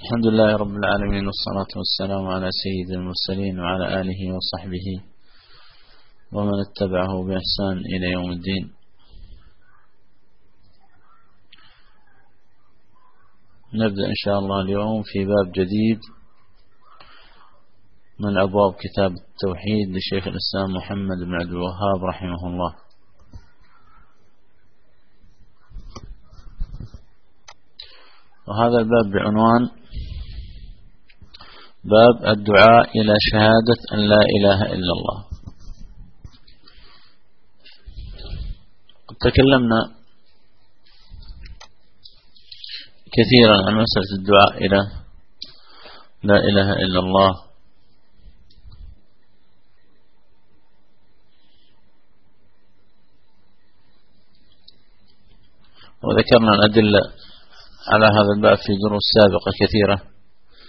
الحمد لله رب العالمين، والصلاة والسلام على سيد المرسلين وعلى آله وصحبه ومن اتبعه بإحسان إلى يوم الدين. نبدأ إن شاء الله اليوم في باب جديد من أبواب كتاب التوحيد لشيخ الإسلام محمد بن عبد الوهاب رحمه الله. وهذا الباب بعنوان باب الدعاء إلى شهادة أن لا إله إلا الله. تكلمنا كثيرا عن مسألة الدعاء إلى لا إله إلا الله، وذكرنا الأدلة على هذا الباب في دروس سابقة كثيرة.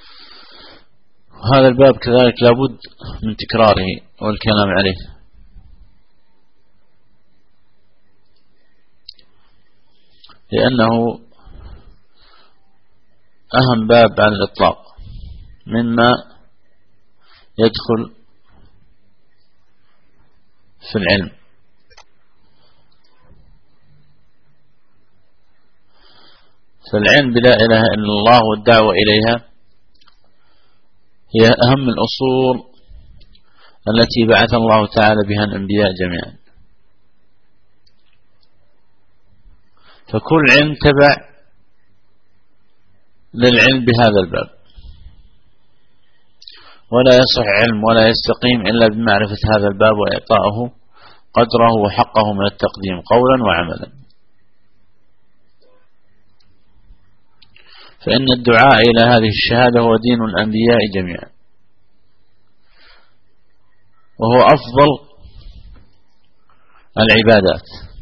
وهذا الباب كذلك لابد من تكراره والكلام عليه، لأنه أهم باب على الإطلاق مما يدخل في العلم. فالعلم بلا إله إلا الله والدعوة إليها هي أهم الأصول التي بعث الله تعالى بها الأنبياء جميعا. فكل علم تبع للعلم بهذا الباب، ولا يصح علم ولا يستقيم إلا بمعرفة هذا الباب وإعطائه قدره وحقه من التقديم قولا وعملا. فإن الدعاء إلى هذه الشهادة هو دين الأنبياء جميعا، وهو أفضل العبادات،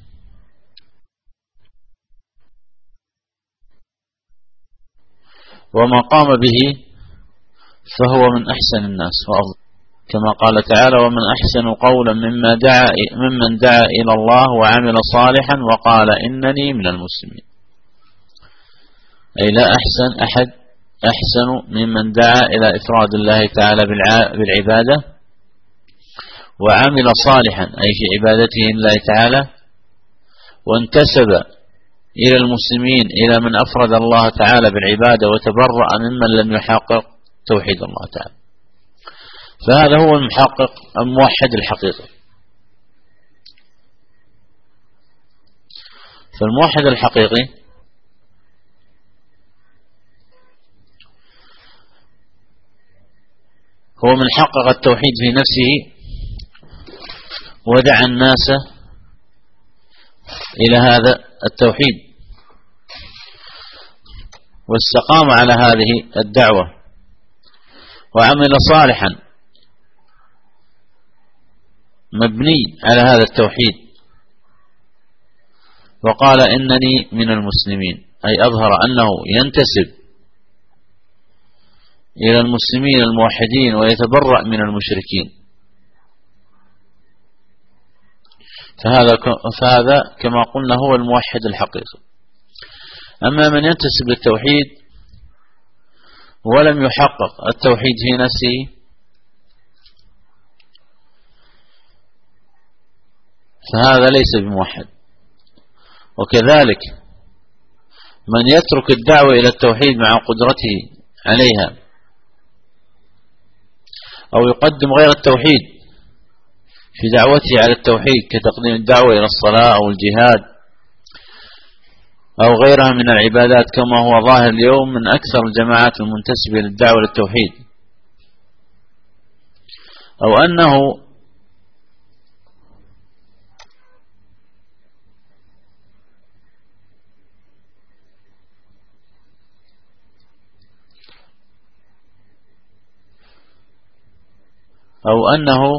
وما قام به فهو من أحسن الناس وأفضل، كما قال تعالى: ومن أحسن قولا ممن دعا إلى الله وعمل صالحا وقال إنني من المسلمين. أي لا أحد أحسن ممن دعا إلى إفراد الله تعالى بالعبادة وعمل صالحا أي في عبادته لله تعالى، وانتسب إلى المسلمين إلى من أفرد الله تعالى بالعبادة وتبرأ ممن لم يحقق توحيد الله تعالى. فهذا هو المحقق الموحد الحقيقي. فالموحد الحقيقي هو من حقق التوحيد في نفسه ودعا الناس إلى هذا التوحيد واستقام على هذه الدعوة وعمل صالحا مبني على هذا التوحيد وقال إنني من المسلمين، أي أظهر أنه ينتسب إلى المسلمين الموحدين ويتبرأ من المشركين. فهذا كما قلنا هو الموحد الحقيقي. أما من ينتسب للتوحيد ولم يحقق التوحيد في نفسه فهذا ليس بموحد. وكذلك من يترك الدعوة إلى التوحيد مع قدرته عليها أو يقدم غير التوحيد في دعوته على التوحيد كتقديم الدعوة إلى الصلاة أو الجهاد أو غيرها من العبادات، كما هو ظاهر اليوم من أكثر الجماعات المنتسبة للدعوة للتوحيد، أو أنه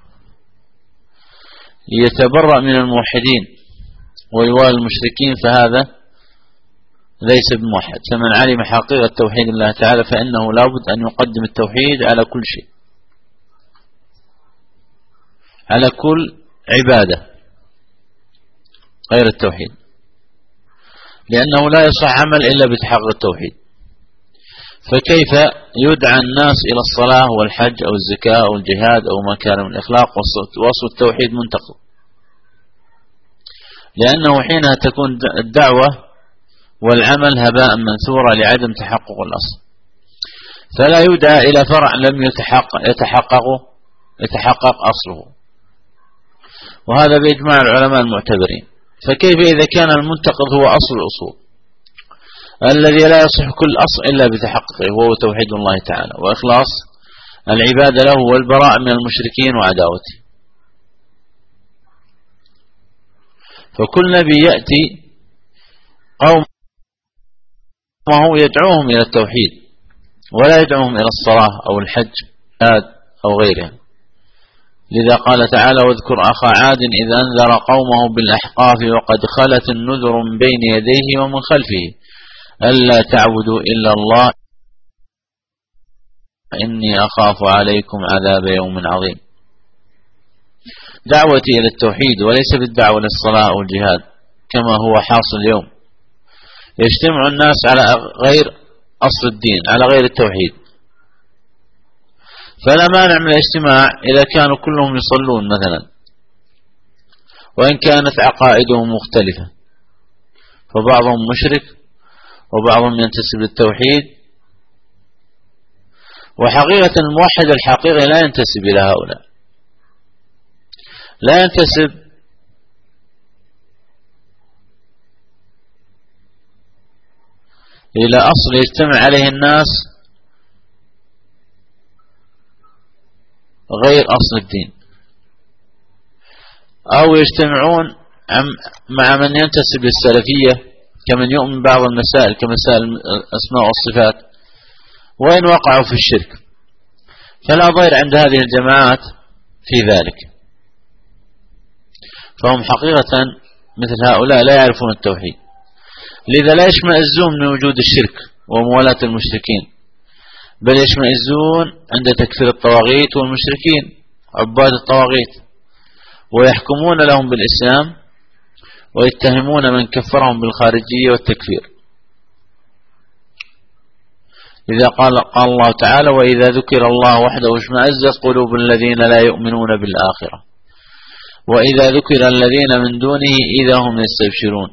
يتبرأ من الموحدين ويوالي المشركين، فهذا ليس بموحد. فمن علم حقيقة توحيد الله تعالى فإنه لابد أن يقدم التوحيد على كل شيء، على كل عبادة غير التوحيد، لأنه لا يصح عمل إلا بتحقق التوحيد. فكيف يدعى الناس إلى الصلاة والحج أو الزكاة أو الجهاد أو ما كان من الإخلاق وصف التوحيد منتقض، لأنه حينها تكون الدعوة والعمل هباء منثورا لعدم تحقق الأصل، فلا يدعى إلى فرع لم يتحقق أصله، وهذا بإجماع العلماء المعتبرين. فكيف إذا كان المنتقض هو أصل الأصول الذي لا يصح كل أصل إلا بتحققه، وهو توحيد الله تعالى وإخلاص العبادة له والبراء من المشركين وعداوته. فكل نبي يأتي قومه يدعوهم إلى التوحيد ولا يدعوهم إلى الصلاة أو الحج أو غيرها. لذا قال تعالى: واذكر أخا عاد إذ أنذر قومه بالأحقاف وقد خلت النذر من بين يديه ومن خلفه ألا تعبدوا إلا الله إني أخاف عليكم عذاب يوم عظيم. دعوتي إلى التوحيد وليس بالدعوة للصلاة أو الجهاد كما هو حاصل اليوم. يجتمع الناس على غير أصل الدين، على غير التوحيد، فلا مانع من الاجتماع إذا كانوا كلهم يصلون مثلا وإن كانت عقائدهم مختلفة، فبعضهم مشرك وبعضهم ينتسب للتوحيد. وحقيقة الموحد الحقيقي لا ينتسب إلى هؤلاء، لا ينتسب إلى أصل يجتمع عليه الناس غير أصل الدين، أو يجتمعون مع من ينتسب للسلفية كمن يؤمن بعض المسائل كمسائل الأسماء والصفات، وإن وقعوا في الشرك فلا ضير عند هذه الجماعات في ذلك. فهم حقيقة مثل هؤلاء لا يعرفون التوحيد، لذا لا يشمئزون من وجود الشرك وموالاة المشركين، بل يشمئزون عند تكفير الطواغيت والمشركين عباد الطواغيت، ويحكمون لهم بالإسلام ويتهمون من كفرهم بالخارجية والتكفير. لذا قال الله تعالى: وإذا ذكر الله وحده اشمأزت قلوب الذين لا يؤمنون بالآخرة وإذا ذكر الذين من دونه إذا هم يستبشرون.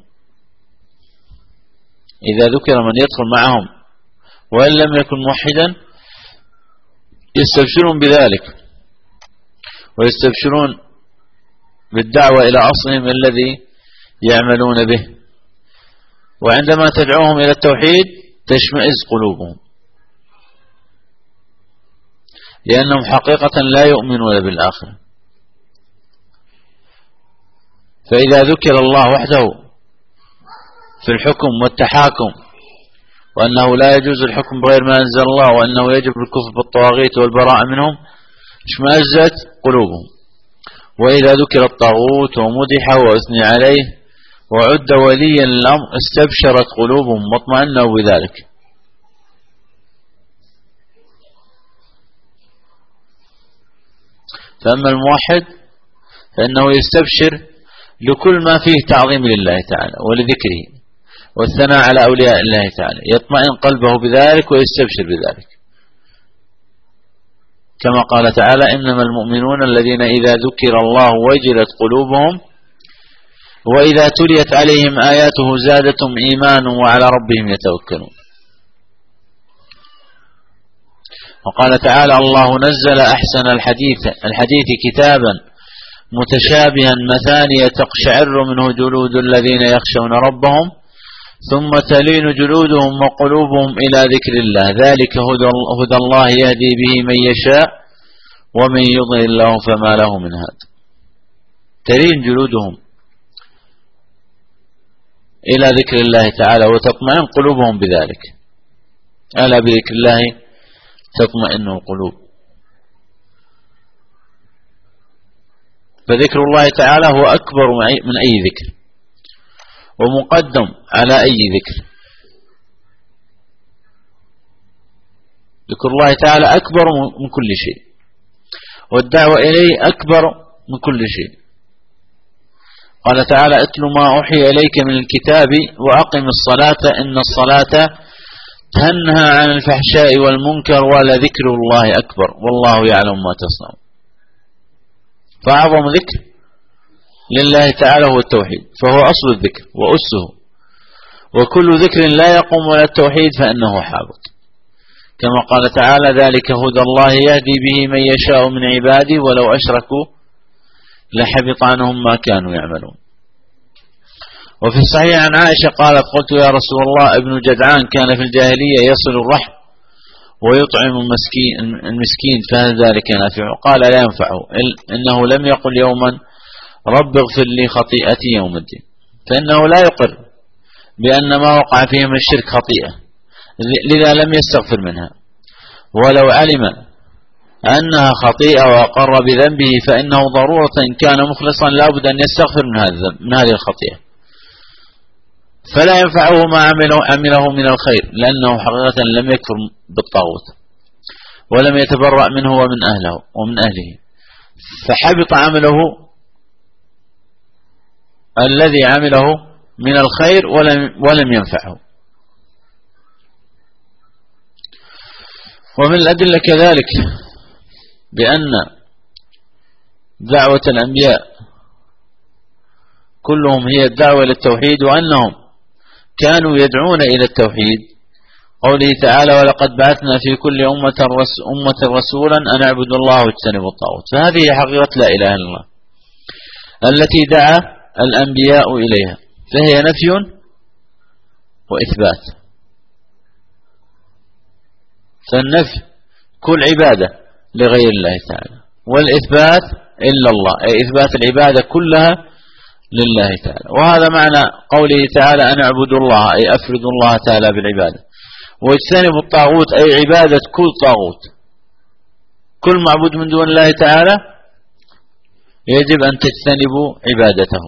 إذا ذكر من يدخل معهم وإن لم يكن موحدا يستبشرون بذلك، ويستبشرون بالدعوة إلى أصلهم الذي يعملون به. وعندما تدعوهم إلى التوحيد تشمئز قلوبهم، لأنهم حقيقة لا يؤمنون بالآخرة. فإذا ذكر الله وحده في الحكم والتحاكم، وأنه لا يجوز الحكم بغير ما أنزل الله، وأنه يجب الكفر بالطواغيت والبراءة منهم، اشمأزت قلوبهم. وإذا ذكر الطاغوت ومدح وأثني عليه وعد وليا للأمر استبشرت قلوبهم واطمأنوا بذلك. فأما الموحد فإنه يستبشر لكل ما فيه تعظيم لله تعالى ولذكره والثناء على أولياء الله تعالى، يطمئن قلبه بذلك ويستبشر بذلك، كما قال تعالى: إنما المؤمنون الذين إذا ذكر الله وجلت قلوبهم وإذا تليت عليهم آياته زادتهم إيمانا وعلى ربهم يتوكلون. وقال تعالى: الله نزل أحسن الحديث كتابا متشابها مثانية تقشعر منه جلود الذين يخشون ربهم ثم تلين جلودهم وقلوبهم إلى ذكر الله ذلك هدى الله يهدي به من يشاء ومن يضلل الله فما له من هاد. تلين جلودهم إلى ذكر الله تعالى وتطمئن قلوبهم بذلك. ألا بذكر الله تطمئن القلوب. فذكر الله تعالى هو أكبر من أي ذكر ومقدم على أي ذكر. ذكر الله تعالى أكبر من كل شيء، والدعوة إليه أكبر من كل شيء. قال تعالى: اتل ما أوحي إليك من الكتاب وأقم الصلاة إن الصلاة تنهى عن الفحشاء والمنكر ولذكر الله أكبر والله يعلم ما تصنعون. فأعظم ذكر لله تعالى هو التوحيد، فهو أصل الذكر وأسه، وكل ذكر لا يقوم على التوحيد فإنه حابط، كما قال تعالى: ذلك هدى الله يهدي به من يشاء من عباده ولو أشركوا لحبط عنهم ما كانوا يعملون. وفي الصحيح عن عائشة قالت: قلت يا رسول الله ابن جدعان كان في الجاهلية يصل الرحم ويطعم المسكين فهل ذلك نافع؟ قال: لا ينفعه، إنه لم يقل يوما رب اغفر لي خطيئتي يوم الدين، فإنه لا يقر بأن ما وقع فيه من الشرك خطيئة، لذا لم يستغفر منها، ولو علم أنها خطيئة وأقر بذنبه فإنه ضرورة إن كان مخلصا لا بد أن يستغفر من هذه الخطيئة، فلا ينفعه ما عمله من الخير، لأنه حقيقة لم يكفر بالطاغوت ولم يتبرأ منه ومن أهله، فحبط عمله الذي عمله من الخير ولم ينفعه. ومن الأدلة كذلك بأن دعوة الأنبياء كلهم هي الدعوة إلى التوحيد، وأنهم كانوا يدعون إلى التوحيد، قوله تعالى: ولقد بعثنا في كل أمة رسولا أن اعبدوا الله واجتنبوا الطاغوت. فهذه حقيقة لا إله إلا الله التي دعا الأنبياء إليها، فهي نفي وإثبات. فالنفي كل عبادة لغير الله تعالى، والإثبات إلا الله، أي إثبات العبادة كلها لله تعالى. وهذا معنى قوله تعالى: أن اعبدوا الله، أي أفردوا الله تعالى بالعبادة، واجتنبوا الطاغوت، أي عبادة كل طاغوت، كل معبود من دون الله تعالى يجب أن تجتنبوا عبادته.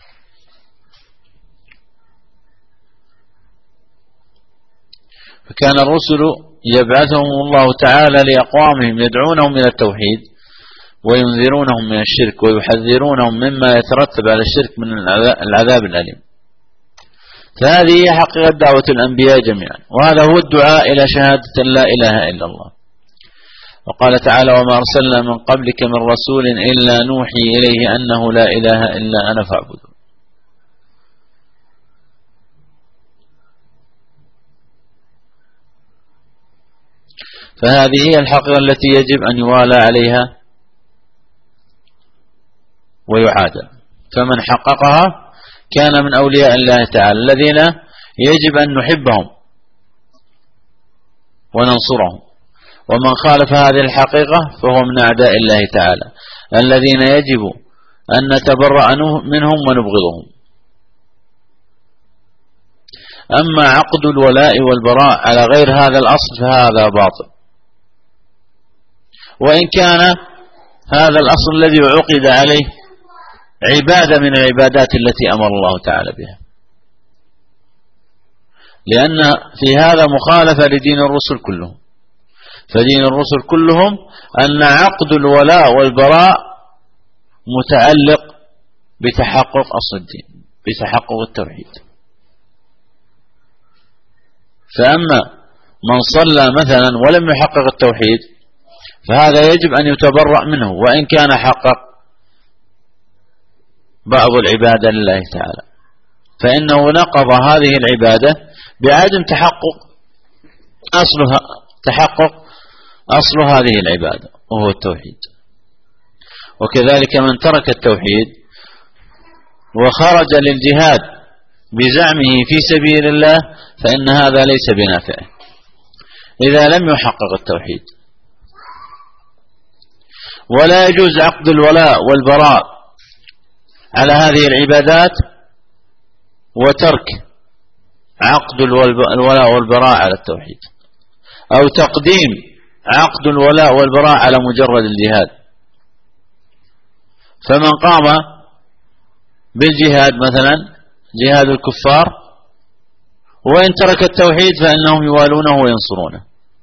فكان الرسل يبعثهم الله تعالى لأقوامهم يدعونهم إلى التوحيد وينذرونهم من الشرك ويحذرونهم مما يترتب على الشرك من العذاب الأليم. فهذه هي حقيقة دعوة الأنبياء جميعا، وهذا هو الدعاء إلى شهادة لا إله إلا الله. وقال تعالى: وما أرسلنا من قبلك من رسول إلا نوحي إليه أنه لا إله إلا أنا فاعبدون. فهذه هي الحقيقة التي يجب أن يوالى عليها ويعادى، فمن حققها كان من أولياء الله تعالى الذين يجب أن نحبهم وننصرهم، ومن خالف هذه الحقيقة فهو من أعداء الله تعالى الذين يجب أن نتبرأ منهم ونبغضهم. أما عقد الولاء والبراء على غير هذا الأصل فهذا باطل، وإن كان هذا الأصل الذي عقد عليه عبادة من العبادات التي أمر الله تعالى بها، لأن في هذا مخالفة لدين الرسل كلهم. فدين الرسل كلهم أن عقد الولاء والبراء متعلق بتحقق أصل الدين، بتحقق التوحيد. فأما من صلى مثلا ولم يحقق التوحيد فهذا يجب أن يتبرأ منه وإن كان حقق بعض العبادة لله تعالى، فإنه نقض هذه العبادة بعدم تحقق أصل هذه العبادة وهو التوحيد. وكذلك من ترك التوحيد وخرج للجهاد بزعمه في سبيل الله فإن هذا ليس بنافع إذا لم يحقق التوحيد. ولا يجوز عقد الولاء والبراء على هذه العبادات وترك عقد الولاء والبراء على التوحيد، أو تقديم عقد الولاء والبراء على مجرد الجهاد. فمن قام بالجهاد مثلا جهاد الكفار وإن ترك التوحيد فإنهم يوالونه وينصرونه،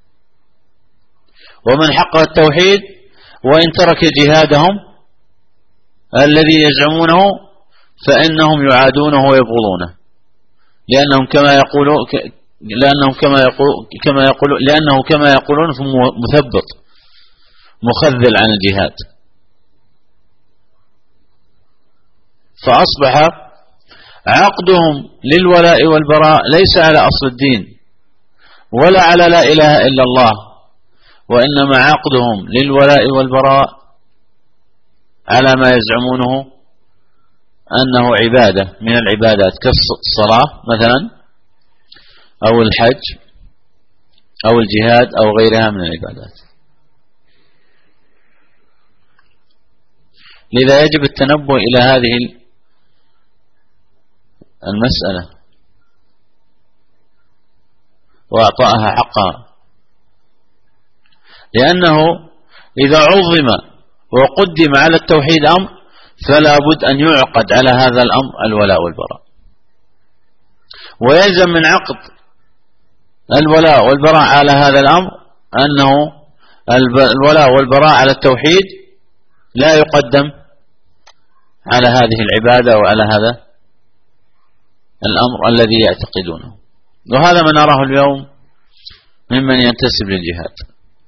ومن حقق التوحيد وإن ترك جهادهم الذي يزعمونه فإنهم يعادونه ويبغضونه، لأنهم لأنه كما يقولون مثبط مخذل عن الجهاد. فأصبح عقدهم للولاء والبراء ليس على أصل الدين ولا على لا إله إلا الله، وإنما عقدهم للولاء والبراء على ما يزعمونه أنه عبادة من العبادات كالصلاة مثلا أو الحج أو الجهاد أو غيرها من العبادات. لذا يجب التنبه إلى هذه المسألة وإعطائها حقها، لأنه إذا عظم وقدم على التوحيد أمر فلا بد أن يعقد على هذا الأمر الولاء والبراء، ويلزم من عقد الولاء والبراء على هذا الأمر أنه الولاء والبراء على التوحيد لا يقدم على هذه العبادة وعلى هذا الأمر الذي يعتقدونه. وهذا ما نراه اليوم ممن ينتسب للجهاد،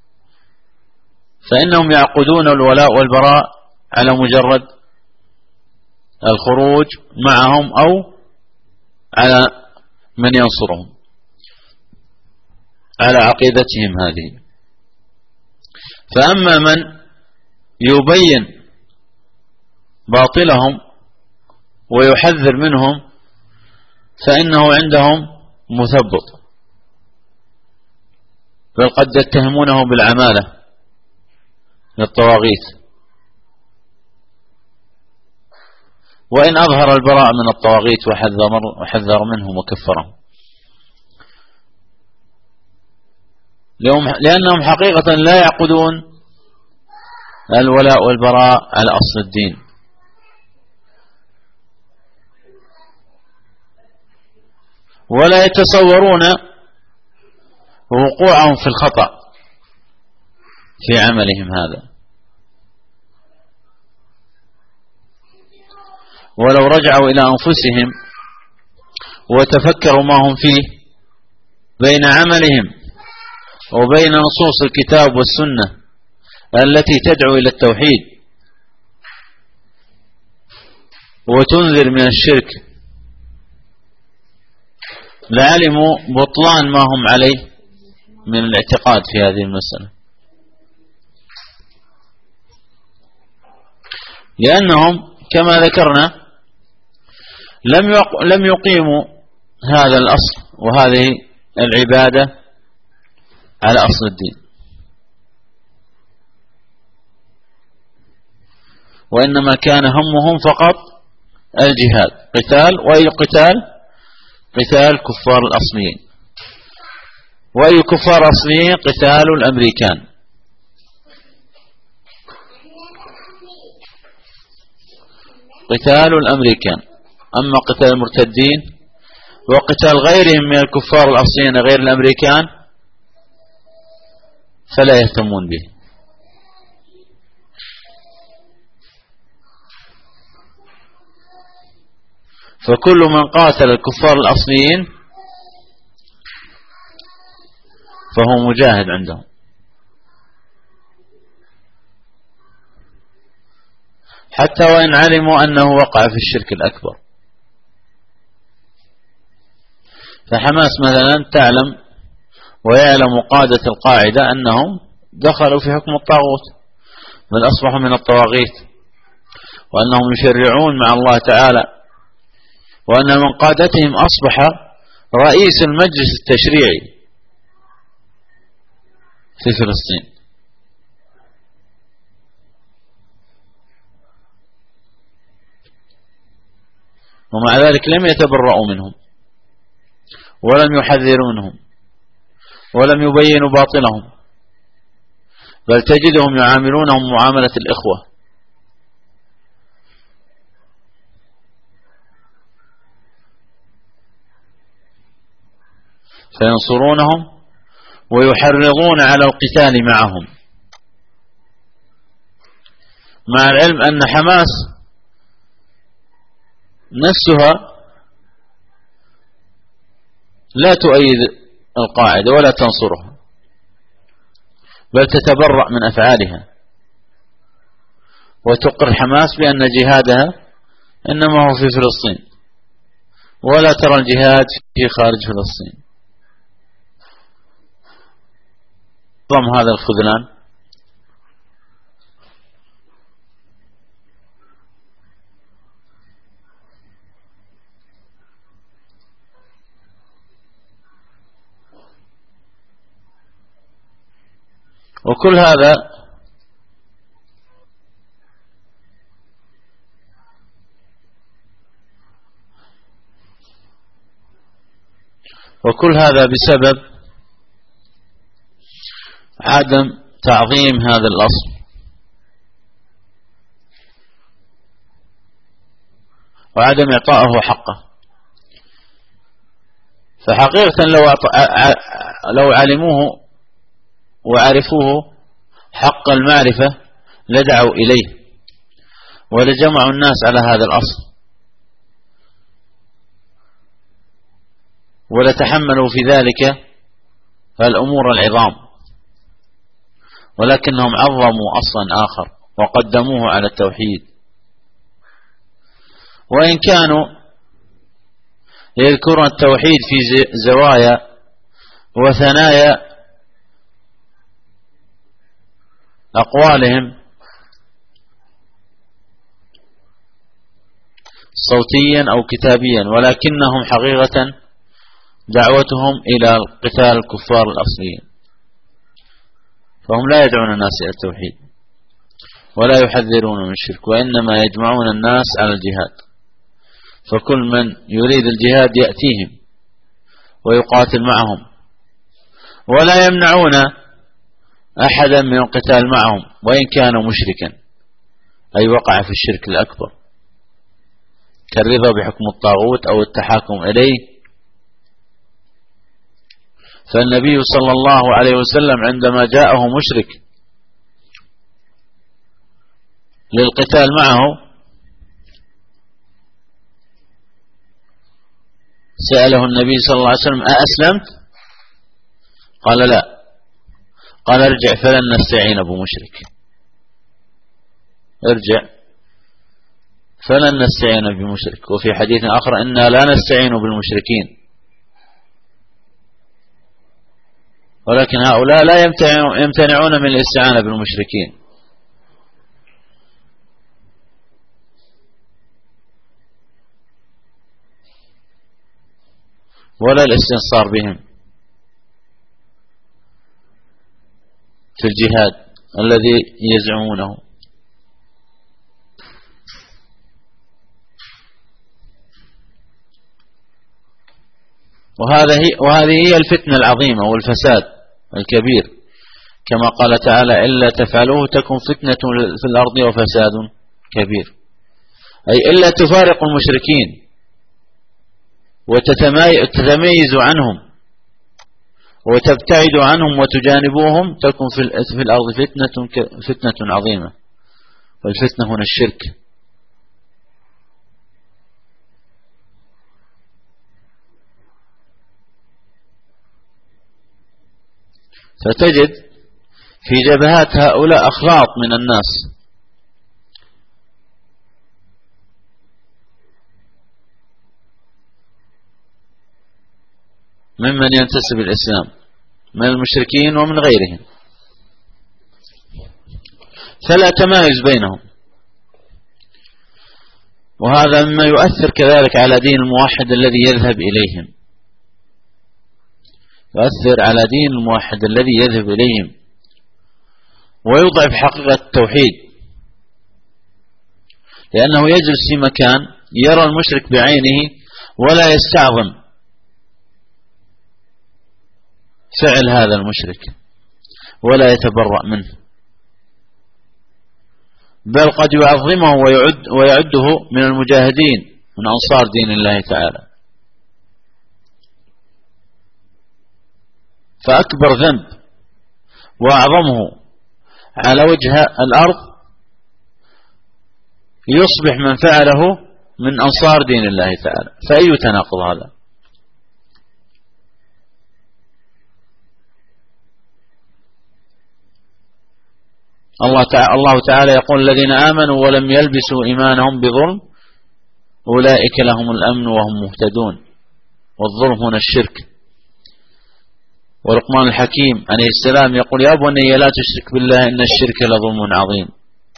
فإنهم يعقدون الولاء والبراء على مجرد الخروج معهم أو على من ينصرهم على عقيدتهم هذه. فأما من يبين باطلهم ويحذر منهم فإنه عندهم مثبط، بل قد يتهمونه بالعمالة للطواغيت، وإن أظهر البراء من الطواغيت وحذر منهم وكفرهم، لأنهم حقيقة لا يعقدون الولاء والبراء على أصل الدين، ولا يتصورون وقوعهم في الخطأ في عملهم هذا. ولو رجعوا إلى أنفسهم وتفكروا ما هم فيه بين عملهم وبين نصوص الكتاب والسنة التي تدعو إلى التوحيد وتنذر من الشرك، لعلموا بطلان ما هم عليه من الاعتقاد في هذه المسألة، لأنهم كما ذكرنا لم يقيموا هذا الأصل وهذه العبادة على أصل الدين، وإنما كان همهم فقط الجهاد، قتال، وأي قتال؟ قتال كفار الأصليين. وأي كفار أصليين؟ قتال الأمريكان. قتال الأمريكان. أما قتال المرتدين وقتال غيرهم من الكفار الأصليين غير الأمريكان فلا يهتمون به. فكل من قاتل الكفار الأصليين فهو مجاهد عندهم، حتى وإن علموا أنه وقع في الشرك الأكبر. فحماس مثلا تعلم ويعلم قادة القاعدة أنهم دخلوا في حكم الطاغوت، بل أصبحوا من الطواغيت، وأنهم يشرعون مع الله تعالى، وأن من قادتهم أصبح رئيس المجلس التشريعي في فلسطين. ومع ذلك لم يتبرؤوا منهم ولم يحذروا منهم ولم يبينوا باطلهم، بل تجدهم يعاملونهم معاملة الإخوة. فينصرونهم ويحرضون على القتال معهم، مع العلم أن حماس نفسها لا تؤيد القاعدة ولا تنصرها، بل تتبرأ من أفعالها وتقر حماس بأن جهادها إنما هو في فلسطين، ولا ترى الجهاد في خارج فلسطين. ضم هذا الخذلان. وكل هذا بسبب عدم تعظيم هذا الأصل، وعدم إعطائه حقه. فحقيقة لو علموه وعرفوه حق المعرفة لدعوا إليه ولجمعوا الناس على هذا الأصل، ولتحملوا في ذلك الأمور العظام، ولكنهم عظموا أصلا آخر وقدموه على التوحيد. وإن كانوا يذكرون التوحيد في زوايا وثنايا أقوالهم صوتيا أو كتابيا، ولكنهم حقيقة دعوتهم إلى قتال الكفار الأصليين، فهم لا يدعون الناس إلى التوحيد ولا يحذرون من الشرك، وإنما يجمعون الناس على الجهاد. فكل من يريد الجهاد يأتيهم ويقاتل معهم، ولا يمنعون أحدا من القتال معهم وإن كان مشركا، أي وقع في الشرك الأكبر كالرضا بحكم الطاغوت أو التحاكم إليه. فالنبي صلى الله عليه وسلم عندما جاءه مشرك للقتال معه سأله النبي صلى الله عليه وسلم: أأسلمت؟ قال: لا. قال: ارجع فلن نستعين بمشرك، ارجع فلن نستعين بمشرك. وفي حديث آخر: إنا لا نستعين بالمشركين. ولكن هؤلاء لا يمتنعون من الاستعانة بالمشركين. ولا الاستنصار بهم في الجهاد الذي يزعمونه. وهذه هي الفتنة العظيمة والفساد الكبير، كما قال تعالى: إلا تفعلوه تكن فتنة في الأرض وفساد كبير، أي إلا تفارق المشركين وتتميز عنهم وتبتعد عنهم وتجانبوهم تكن في الأرض فتنة عظيمة. والفتنة هنا الشرك. فتجد في جبهات هؤلاء أخلاط من الناس، ممن ينتسب الإسلام من المشركين ومن غيرهم، فلا تمايز بينهم. وهذا مما يؤثر كذلك على دين الموحد الذي يذهب إليهم، يؤثر على دين الموحد الذي يذهب إليهم ويضعف حقيقة التوحيد، لأنه يجلس في مكان يرى المشرك بعينه ولا يستعظم فعل هذا المشرك ولا يتبرأ منه، بل قد يعظمه ويعده من المجاهدين من أنصار دين الله تعالى. فأكبر ذنب وأعظمه على وجه الأرض يصبح من فعله من أنصار دين الله تعالى، فأي تناقض هذا؟ الله تعالى يقول الذين آمنوا ولم يلبسوا إيمانهم بظلم أولئك لهم الأمن وهم مهتدون. والظلم هنا الشرك. ولقمان الحكيم عليه السلام يقول يا بني لا تشرك بالله إن الشرك لظلم عظيم.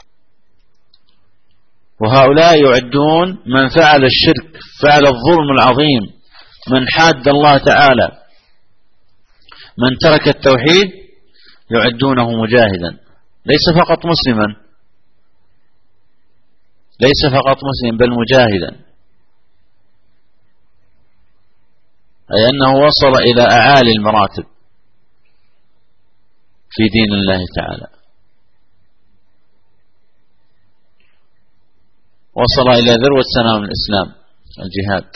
وهؤلاء يعدون من فعل الشرك، فعل الظلم العظيم، من حاد الله تعالى، من ترك التوحيد، يعدونه مجاهدا، ليس فقط مسلما، ليس فقط مسلم بل مجاهدا، أي أنه وصل إلى أعالي المراتب في دين الله تعالى، وصل إلى ذروة سنام الإسلام الجهاد.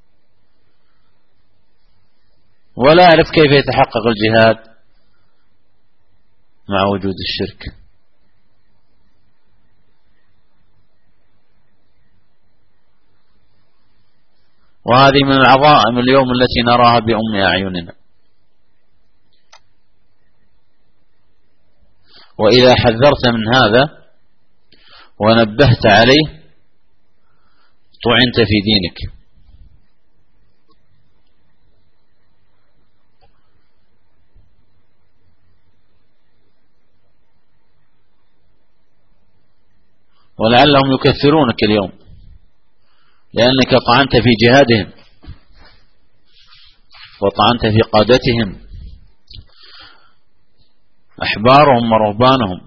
ولا يعرف كيف يتحقق الجهاد مع وجود الشرك. وهذه من العظائم اليوم التي نراها بأم أعيننا. وإذا حذرت من هذا ونبهت عليه طعنت في دينك. ولعلهم يكثرونك اليوم لأنك طعنت في جهادهم وطعنت في قادتهم أحبارهم ورهبانهم.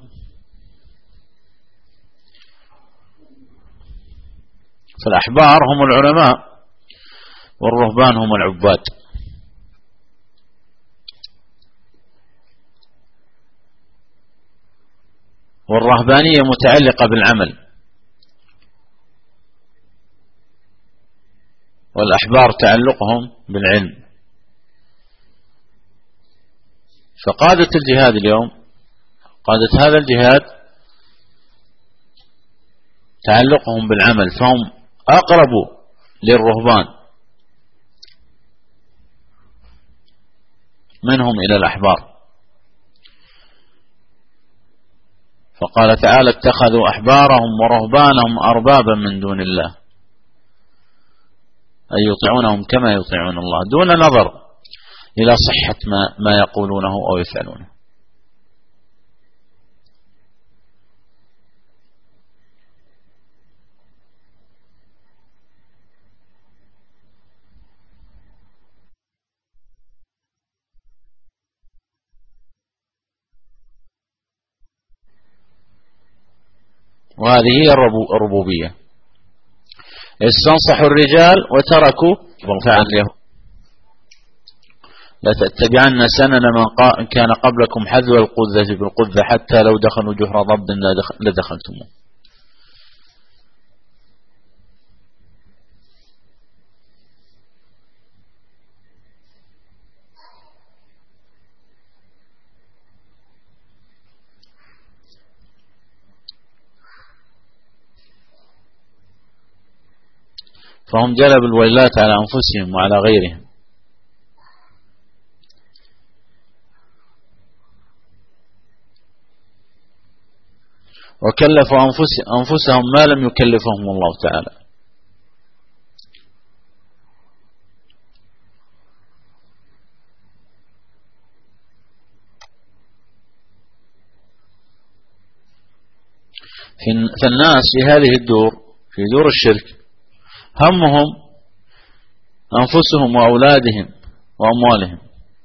فالأحبار هم العلماء والرهبان هم العباد. والرهبانية متعلقة بالعمل، والأحبار تعلقهم بالعلم. فقادة الجهاد اليوم، قادة هذا الجهاد تعلقهم بالعمل، فهم أقرب للرهبان منهم إلى الأحبار. فقال تعالى اتخذوا أحبارهم ورهبانهم أربابا من دون الله أي يطيعونهم كما يطيعون الله دون نظر إلى صحة ما يقولونه أو يفعلونه. وهذه هي الربوبية. استنصحوا الرجال وتركوا فعل اليهود. لا تتبعن سنن من كان قبلكم حذو القذة بالقذة حتى لو دخلوا جحر ضب لدخلتموه. فهم جلبوا الويلات على أنفسهم وعلى غيرهم. وكلفوا أنفسهم ما لم يكلفهم الله تعالى. فالناس في هذه الدور، في دور الشرك، همهم أنفسهم وأولادهم وأموالهم،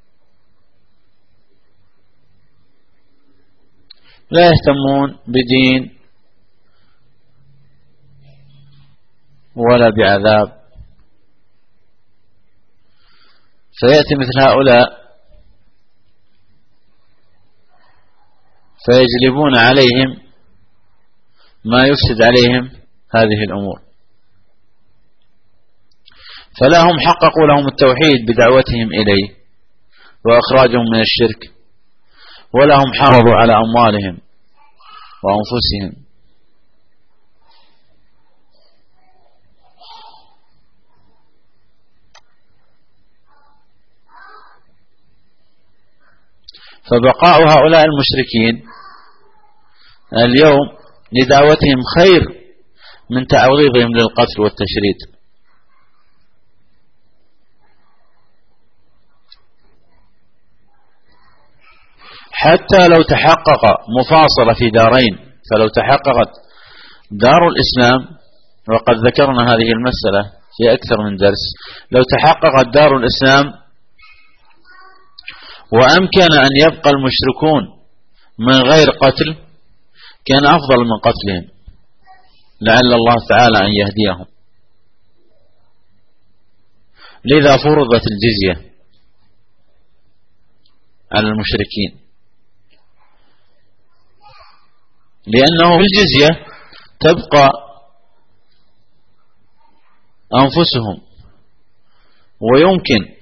لا يهتمون بدين ولا بعذاب. فيأتي مثل هؤلاء فيجلبون عليهم ما يفسد عليهم هذه الأمور. فلا هم حققوا لهم التوحيد بدعوتهم إليه وإخراجهم من الشرك، ولا هم حافظوا على أموالهم وأنفسهم. فبقاء هؤلاء المشركين اليوم لدعوتهم خير من تعريضهم للقتل والتشريد. حتى لو تحقق مفاصلة في دارين، فلو تحققت دار الإسلام، وقد ذكرنا هذه المسألة في أكثر من درس، لو تحققت دار الإسلام وأمكن أن يبقى المشركون من غير قتل كان أفضل من قتلهم، لعل الله تعالى أن يهديهم. لذا فرضت الجزية على المشركين، لأنه بالجزية تبقى أنفسهم، ويمكن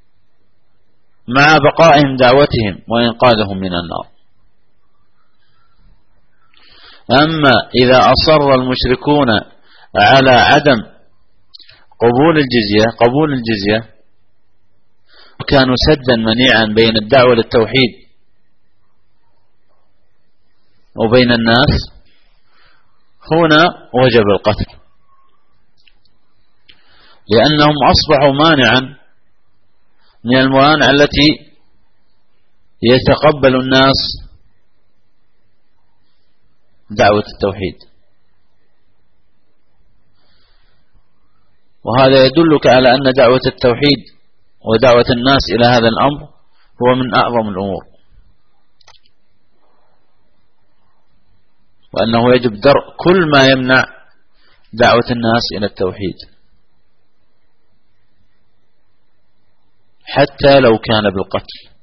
مع بقائهم دعوتهم وإنقاذهم من النار. أما إذا أصر المشركون على عدم قبول الجزية وكانوا سدا منيعا بين الدعوة للتوحيد وبين الناس، هنا وجب القتل، لأنهم أصبحوا مانعا من الموانع التي يتقبل الناس دعوة التوحيد. وهذا يدلك على أن دعوة التوحيد ودعوة الناس إلى هذا الأمر هو من أعظم الأمور، وأنه يجب درء كل ما يمنع دعوة الناس إلى التوحيد حتى لو كان بالقتل.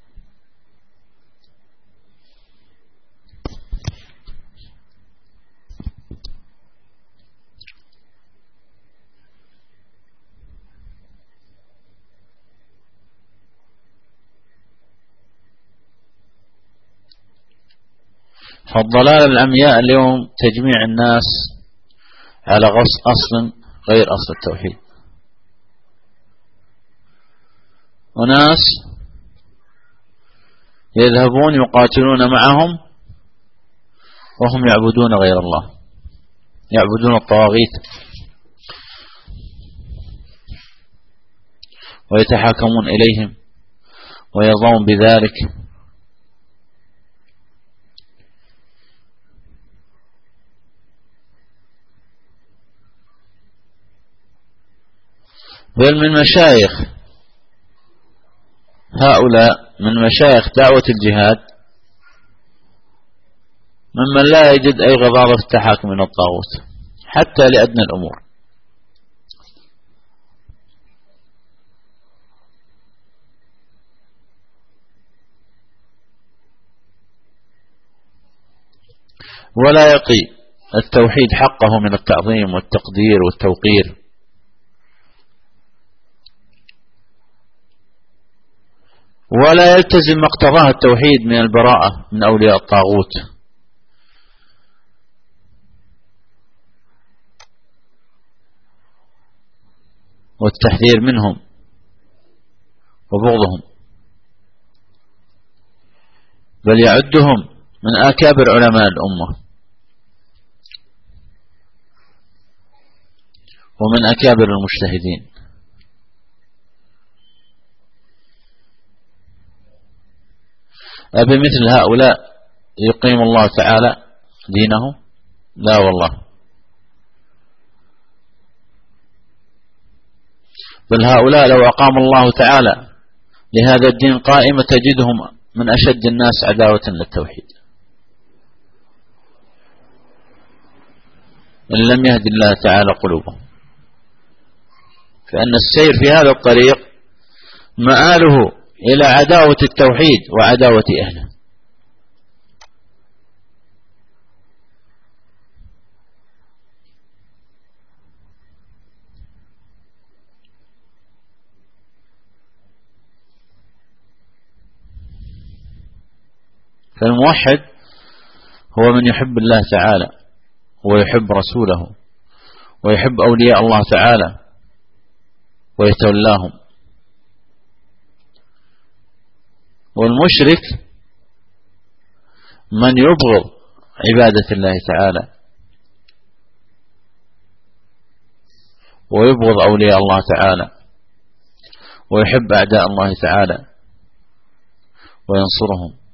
فالضلال العمياء اليوم تجميع الناس على أصل غير أصل التوحيد، وناس يذهبون يقاتلون معهم وهم يعبدون غير الله، يعبدون الطواغيت ويتحاكمون إليهم ويرضون بذلك. بل من مشايخ هؤلاء، من مشايخ دعوة الجهاد، ممن لا يجد أي غضاضة في التحاكم من الطاغوت حتى لأدنى الأمور. ولا يقي التوحيد حقه من التعظيم والتقدير والتوقير، ولا يلتزم ما اقتضاه التوحيد من البراءة من أولياء الطاغوت والتحذير منهم وبغضهم، بل يعدهم من أكابر علماء الأمة ومن أكابر المجتهدين. أبمثل هؤلاء يقيم الله تعالى دينه؟ لا والله، بل هؤلاء لو أقام الله تعالى لهذا الدين قائمة تجدهم من أشد الناس عداوة للتوحيد، إن لم يهد الله تعالى قلوبهم. فإن السير في هذا الطريق مآله إلى عداوة التوحيد وعداوة أهله. فالموحد هو من يحب الله تعالى ويحب رسوله ويحب أولياء الله تعالى ويتولاهم. والمشرك من يبغض عبادة الله تعالى، ويبغض أولياء الله تعالى، ويحب أعداء الله تعالى وينصرهم.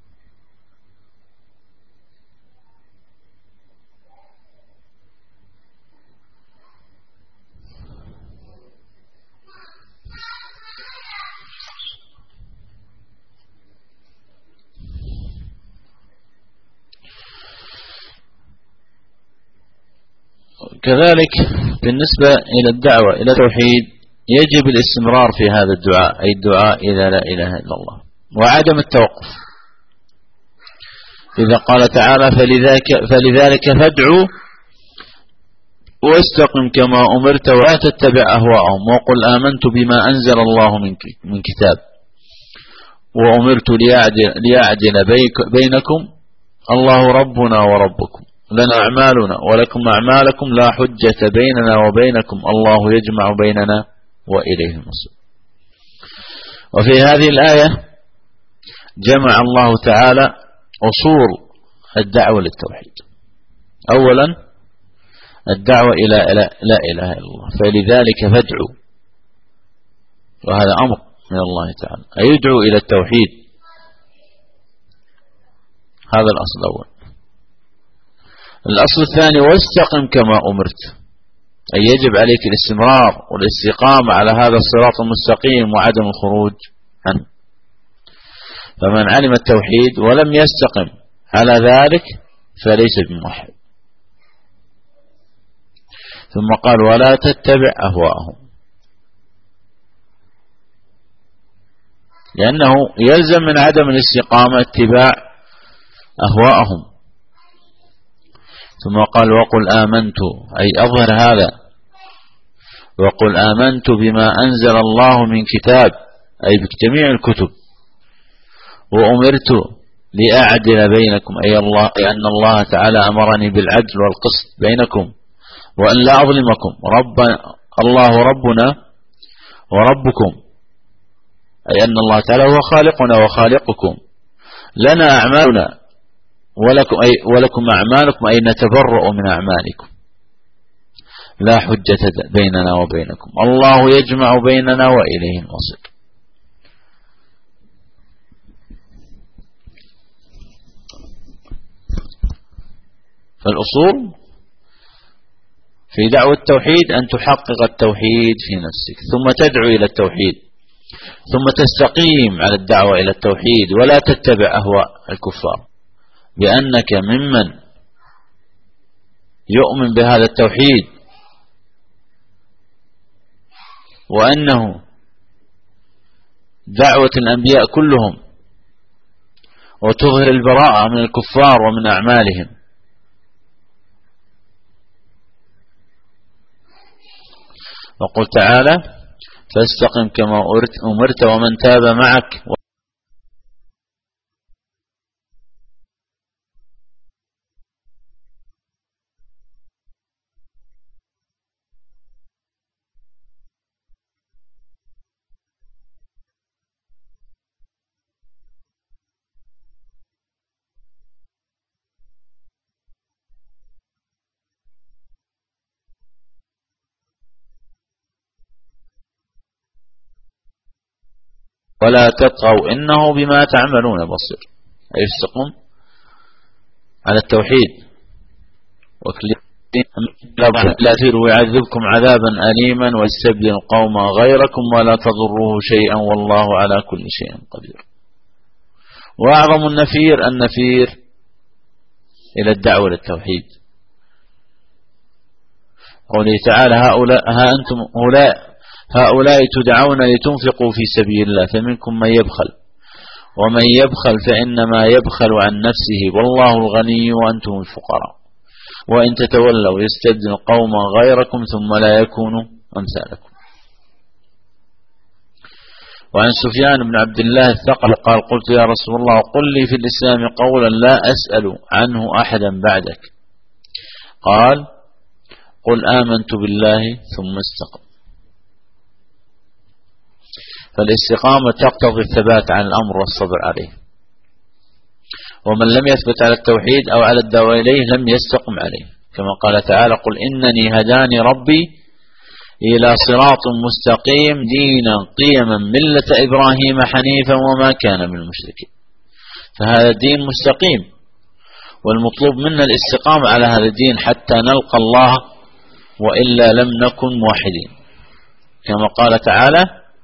كذلك بالنسبة إلى الدعوة إلى التوحيد يجب الاستمرار في هذا الدعاء، أي الدعاء إلى لا إله إلا الله، وعدم التوقف. إذا قال تعالى فلذلك فادعوا واستقم كما أمرت ولا تتبع أهواءهم وقل آمنت بما أنزل الله من كتاب وأمرت ليعدل بينكم الله ربنا وربكم لنا أعمالنا ولكم أعمالكم لا حجة بيننا وبينكم الله يجمع بيننا وإليه المصير. وفي هذه الآية جمع الله تعالى أصول الدعوة للتوحيد. أولا الدعوة إلى لا إله إلا الله، فلذلك فادعوا، وهذا أمر من الله تعالى أي يدعو إلى التوحيد، هذا الأصل الأول. الأصل الثاني واستقم كما أمرت، أي يجب عليك الاستمرار والاستقامة على هذا الصراط المستقيم وعدم الخروج عنه. فمن علم التوحيد ولم يستقم على ذلك فليس بموحد. ثم قال ولا تتبع أهواءهم، لأنه يلزم من عدم الاستقامة اتباع أهواءهم. ثم قال وقل آمنت، أي أظهر هذا، وقل آمنت بما أنزل الله من كتاب، أي بجميع الكتب، وأمرت لأعدل بينكم، أي أن الله تعالى أمرني بالعدل والقسط بينكم وأن لا أظلمكم. الله ربنا وربكم، أي أن الله تعالى هو خالقنا وخالقكم، لنا أعمالنا ولكم أعمالكم، أي نتبرأ من أعمالكم، لا حجة بيننا وبينكم، الله يجمع بيننا وإليه المصير. فالأصول في دعوة التوحيد أن تحقق التوحيد في نفسك، ثم تدعو إلى التوحيد، ثم تستقيم على الدعوة إلى التوحيد ولا تتبع أهواء الكفار، بأنك ممن يؤمن بهذا التوحيد وأنه دعوة الأنبياء كلهم، وتظهر البراءة من الكفار ومن أعمالهم. وقل تعالى فاستقم كما أمرت ومن تاب معك ولا تطغوا إنه بما تعملون بصير، أي استقم على التوحيد لا تروا يعذبكم عذابا أليما ويستبدل قوما غيركم ولا تضروه شيئا والله على كل شيء قدير. وأعظم النفير إلى الدعوة للتوحيد قوله تعالى هؤلاء تدعون لتنفقوا في سبيل الله فمنكم من يبخل ومن يبخل فإنما يبخل عن نفسه والله الغني وأنتم الفقراء وإن تتولوا يستبدل قوما غيركم ثم لا يكونوا أمثالكم. وعن سفيان بن عبد الله الثقفي قال قلت يا رسول الله قل لي في الإسلام قولا لا أسأل عنه أحدا بعدك، قال قل آمنت بالله ثم استقم. فالاستقامة تقتضي الثبات عن الأمر والصبر عليه، ومن لم يثبت على التوحيد أو على الدعوة إليه لم يستقم عليه، كما قال تعالى: قل إنني هداني ربي إلى صراط مستقيم دينا قيما ملة إبراهيم حنيفا وما كان من المشركين. فهذا الدين مستقيم، والمطلوب منا الاستقامة على هذا الدين حتى نلقى الله، وإلا لم نكن موحدين، كما قال تعالى: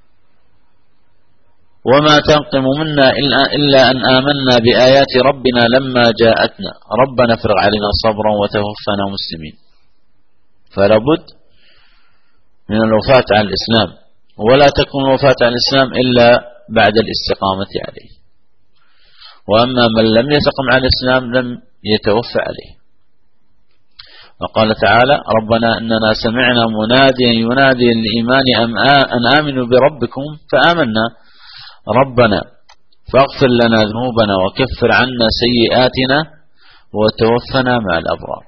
وما تنقم منا إلا أن آمنا بآيات ربنا لما جاءتنا ربنا افرغ علينا صبرا وتوفنا مسلمين. فلا بد من الوفاة على الإسلام، ولا تكون الوفاة على الإسلام إلا بعد الاستقامة عليه. وأما من لم يستقم على الإسلام لم يتوفى عليه. وقال تعالى: ربنا إننا سمعنا مناديا ينادي للإيمان أن آمنوا بربكم فآمنا ربنا فاغفر لنا ذنوبنا وكفر عنا سيئاتنا وتوفنا مع الأبرار.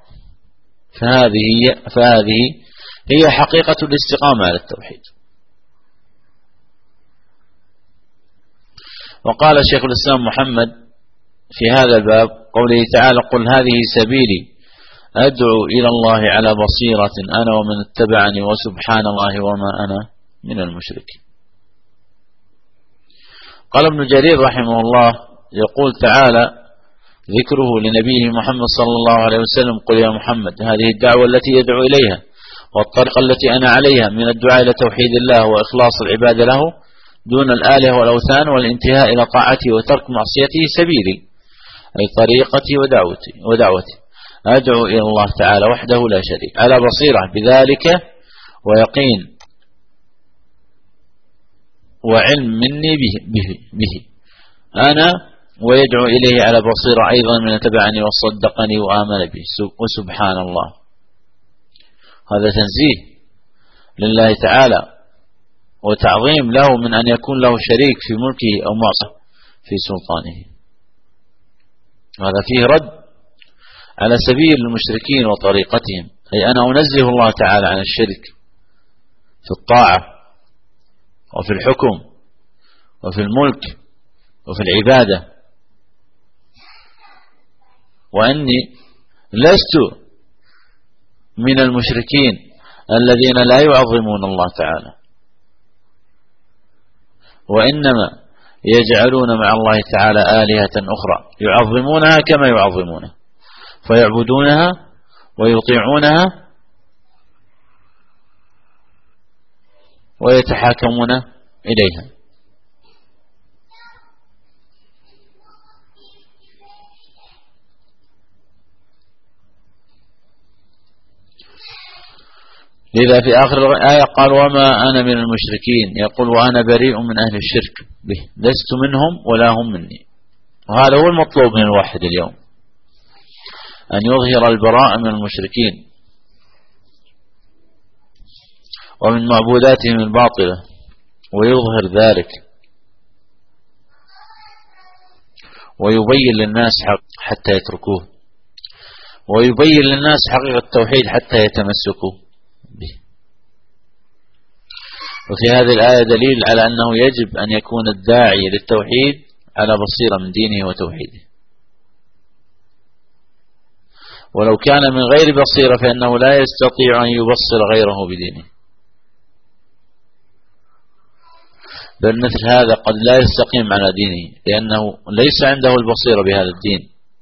فهذه هي حقيقة الاستقامة على التوحيد. وقال شيخ الإسلام محمد في هذا الباب قوله تعالى: قل هذه سبيلي أدعو إلى الله على بصيرة أنا ومن اتبعني وسبحان الله وما أنا من المشركين. قال ابن جرير رحمه الله يقول تعالى ذكره لنبيه محمد صلى الله عليه وسلم: قل يا محمد هذه الدعوة التي يدعو إليها والطريقة التي أنا عليها من الدعاء إلى توحيد الله وإخلاص العبادة له دون الآلهة والأوثان والانتهاء إلى طاعته وترك معصيته سبيلي، أي طريقتي ودعوتي أدعو إلى الله تعالى وحده لا شريك على بصيرة بذلك ويقين وعلم مني به أنا، ويدعو إليه على بصيرة أيضا من تبعني وصدقني وآمن به. وسبحان الله، هذا تنزيه لله تعالى وتعظيم له من أن يكون له شريك في ملكه أو معصية في سلطانه. هذا فيه رد على سبيل المشركين وطريقتهم، أي أنا أنزه الله تعالى عن الشرك في الطاعة وفي الحكم وفي الملك وفي العبادة، وأني لست من المشركين الذين لا يعظمون الله تعالى، وإنما يجعلون مع الله تعالى آلهة أخرى يعظمونها كما يعظمونه، فيعبدونها ويطيعونها ويتحاكمون إليها. لذا في آخر الآية قال: وما أنا من المشركين، يقول: وأنا بريء من أهل الشرك به، لست منهم ولا هم مني. وهذا هو المطلوب من الواحد اليوم، أن يظهر البراءة من المشركين ومن معبوداتهم الباطلة، ويظهر ذلك ويبين للناس حتى يتركوه، ويبين للناس حقيقة التوحيد حتى يتمسكوا به. وفي هذه الآية دليل على أنه يجب أن يكون الداعي للتوحيد على بصيرة من دينه وتوحيده، ولو كان من غير بصيرة فإنه لا يستطيع أن يبصر غيره بدينه، بل مثل هذا قد لا يستقيم على دينه لأنه ليس عنده البصيرة بهذا الدين.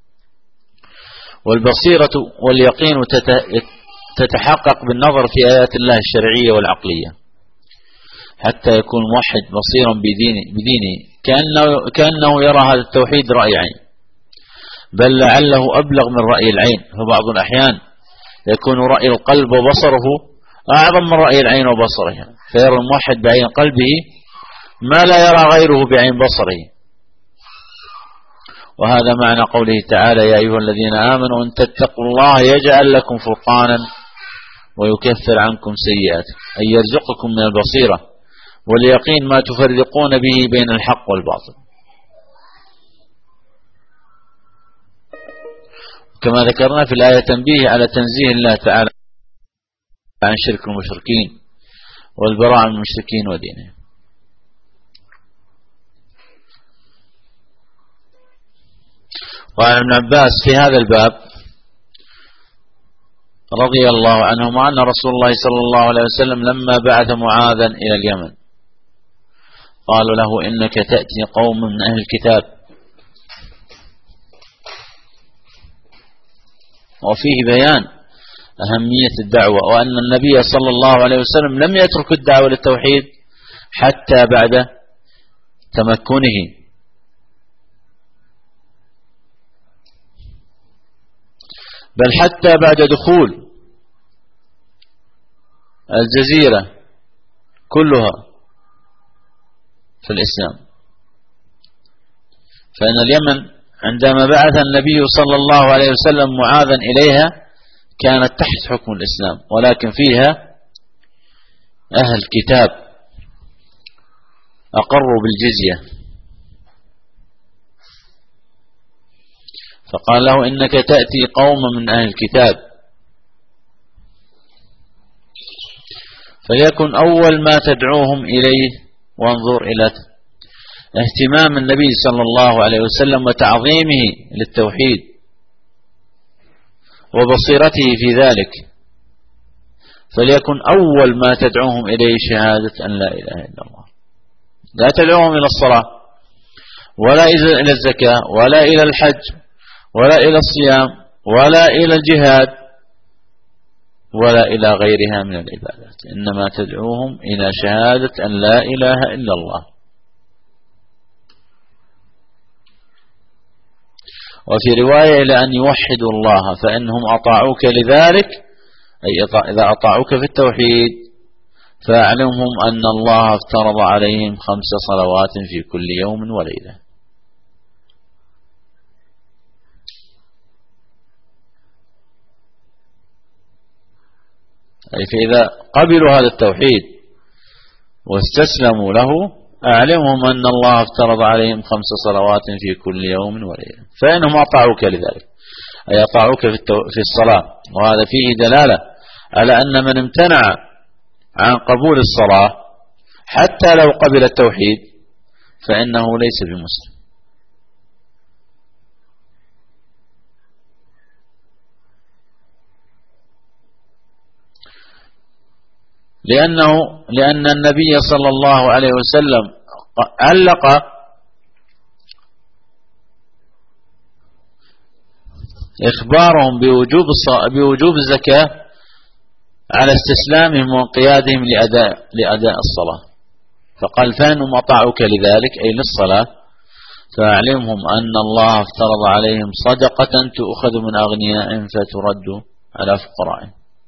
والبصيرة واليقين تتحقق بالنظر في آيات الله الشرعية والعقلية حتى يكون موحد بصيرا بدينه كأنه يرى هذا التوحيد رأي عين، بل لعله أبلغ من رأي العين. فبعض الأحيان يكون رأي القلب وبصره أعظم من رأي العين وبصرها، فيرى الموحد بعين قلبه ما لا يرى غيره بعين بصره. وهذا معنى قوله تعالى: يا أيها الذين آمنوا إن تتقوا الله يجعل لكم فرقانا ويكفر عنكم سيئاتكم، أي يرزقكم من البصيرة واليقين ما تفرقون به بين الحق والباطل. كما ذكرنا في الآية تنبيه على تنزيه الله تعالى عن شرك المشركين والبراءة من المشركين ودينهم. قال ابن عباس في هذا الباب رضي الله عنهما أن رسول الله صلى الله عليه وسلم لما بعث معاذا إلى اليمن قالوا له إنك تأتي قوم من أهل الكتاب، وفيه بيان أهمية الدعوة، وأن النبي صلى الله عليه وسلم لم يترك الدعوة للتوحيد حتى بعد تمكنه، بل حتى بعد دخول الجزيرة كلها في الإسلام. فإن اليمن عندما بعث النبي صلى الله عليه وسلم معاذا إليها كانت تحت حكم الإسلام، ولكن فيها أهل كتاب أقروا بالجزية، فقال له إنك تأتي قوما من أهل الكتاب، فليكن أول ما تدعوهم إليه، وانظر إلى اهتمام النبي صلى الله عليه وسلم وتعظيمه للتوحيد وبصيرته في ذلك، فليكن أول ما تدعوهم إليه شهادة أن لا إله إلا الله. لا تدعوهم إلى الصلاة ولا إلى الزكاة ولا إلى الحج ولا إلى الصيام ولا إلى الجهاد ولا إلى غيرها من العبادات، إنما تدعوهم إلى شهادة أن لا إله إلا الله. وفي رواية إلى أن يوحدوا الله، فإنهم أطاعوك لذلك، أي إذا أطاعوك في التوحيد فأعلمهم أن الله افترض عليهم 5 صلوات في كل يوم وليلة. أي فإذا قبلوا هذا التوحيد واستسلموا له أعلمهم أن الله افترض عليهم 5 صلوات في كل يوم وليلة، فإنهم أطاعوك لذلك، أي أطاعوك في الصلاة. وهذا فيه دلالة على أن من امتنع عن قبول الصلاة حتى لو قبل التوحيد فإنه ليس بمسلم. لأن النبي صلى الله عليه وسلم علق إخبارهم بوجوب الزكاة على استسلامهم وانقيادهم لأداء الصلاة، فقال فإنهم أطاعوك لذلك أي للصلاة فأعلمهم أن الله افترض عليهم صدقة تؤخذ من أغنيائهم فترد على فقرائهم.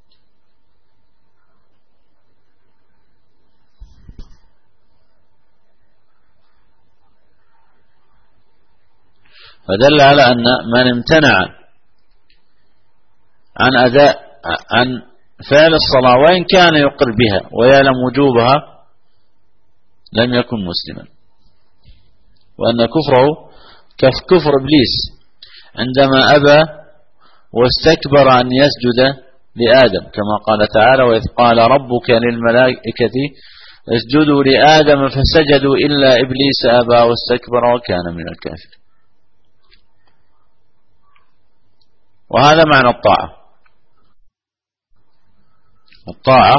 فدل على أن من امتنع عن فعل الصلاة وإن كان يقر بها ويعلم وجوبها لم يكن مسلما، وأن كفره كفر إبليس عندما أبى واستكبر أن يسجد لآدم، كما قال تعالى وإذ قال ربك للملائكة اسجدوا لآدم فسجدوا إلا إبليس أبى واستكبر وكان من الكافرين. وهذا معنى الطاعة. الطاعة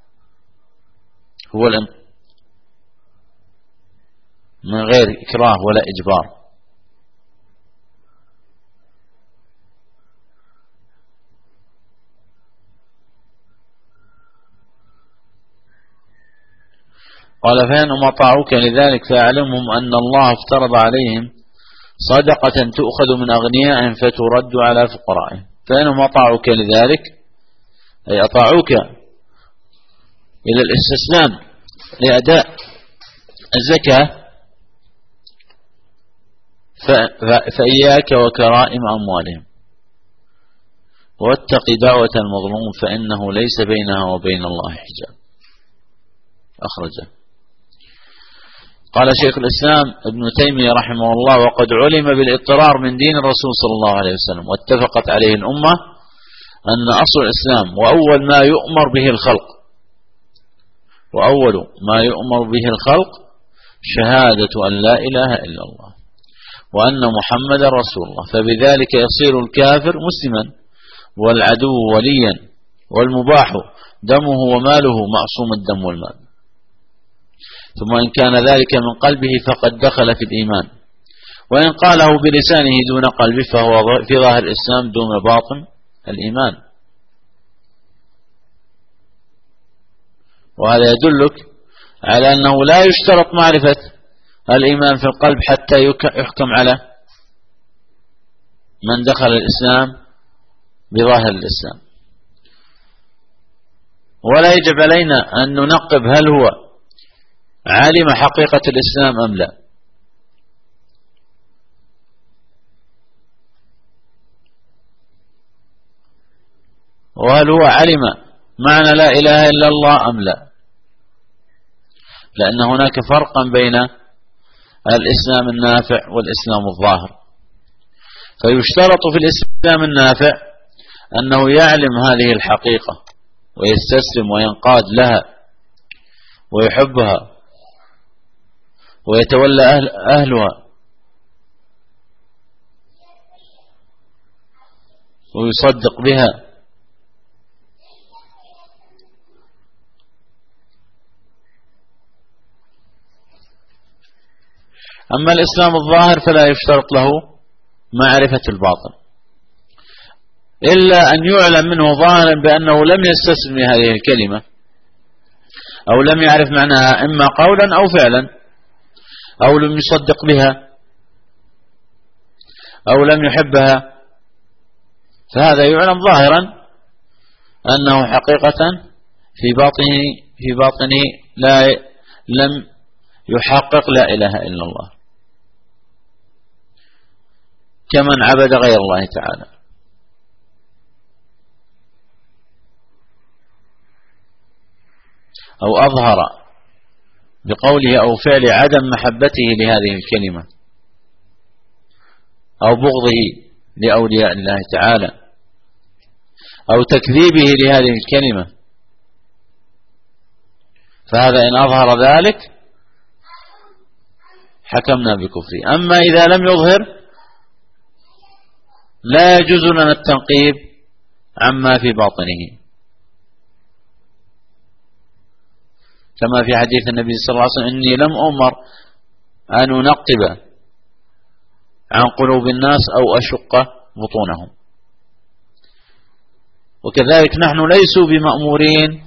هو من غير إكراه ولا إجبار. قال فإنهم أطاعوك لذلك فأعلمهم أن الله افترض عليهم صدقة تؤخذ من أغنيائهم فترد على فقرائهم. فإنهم أطاعوك لذلك أي أطاعوك إلى الاستسلام لأداء الزكاة فإياك وكرائم أموالهم واتق دعوة المظلوم فإنه ليس بينها وبين الله حجاب. أخرجه. قال شيخ الإسلام ابن تيمية رحمه الله وقد علم بالاضطرار من دين الرسول صلى الله عليه وسلم واتفقت عليه الأمة أن أصل الإسلام وأول ما يؤمر به الخلق شهادة أن لا إله إلا الله، وأن محمد رسول الله، فبذلك يصير الكافر مسلما والعدو وليا والمباح دمه وماله معصوم الدم والمال. ثم إن كان ذلك من قلبه فقد دخل في الإيمان، وإن قاله بلسانه دون قلبه فهو في ظاهر الإسلام دون باطن الإيمان. وهذا يدلك على أنه لا يشترط معرفة الإيمان في القلب حتى يحكم على من دخل الإسلام بظاهر الإسلام. ولا يجب علينا أن ننقب هل هو علم حقيقة الإسلام أم لا، وهل هو علم معنى لا إله إلا الله أم لا، لأن هناك فرقا بين الإسلام النافع والإسلام الظاهر. فيشترط في الإسلام النافع أنه يعلم هذه الحقيقة ويستسلم وينقاد لها ويحبها ويتولى أهلها ويصدق بها. أما الإسلام الظاهر فلا يشترط له معرفة الباطن، إلا أن يعلم منه ظاهرا بأنه لم يستسلم لهذه الكلمة أو لم يعرف معناها إما قولا أو فعلا أو لم يصدق بها أو لم يحبها، فهذا يعلم ظاهرا أنه حقيقة في باطنه لم يحقق لا إله إلا الله، كمن عبد غير الله تعالى. أو أظهر بقوله أو فعل عدم محبته لهذه الكلمة أو بغضه لأولياء الله تعالى أو تكذيبه لهذه الكلمة، فهذا إن أظهر ذلك حكمنا بكفره. أما إذا لم يظهر لا يجوز لنا التنقيب عما في باطنه، كما في حديث النبي صلى الله عليه وسلم إني لم أمر أن أنقب عن قلوب الناس أو أشق بطونهم. وكذلك نحن ليسوا بمأمورين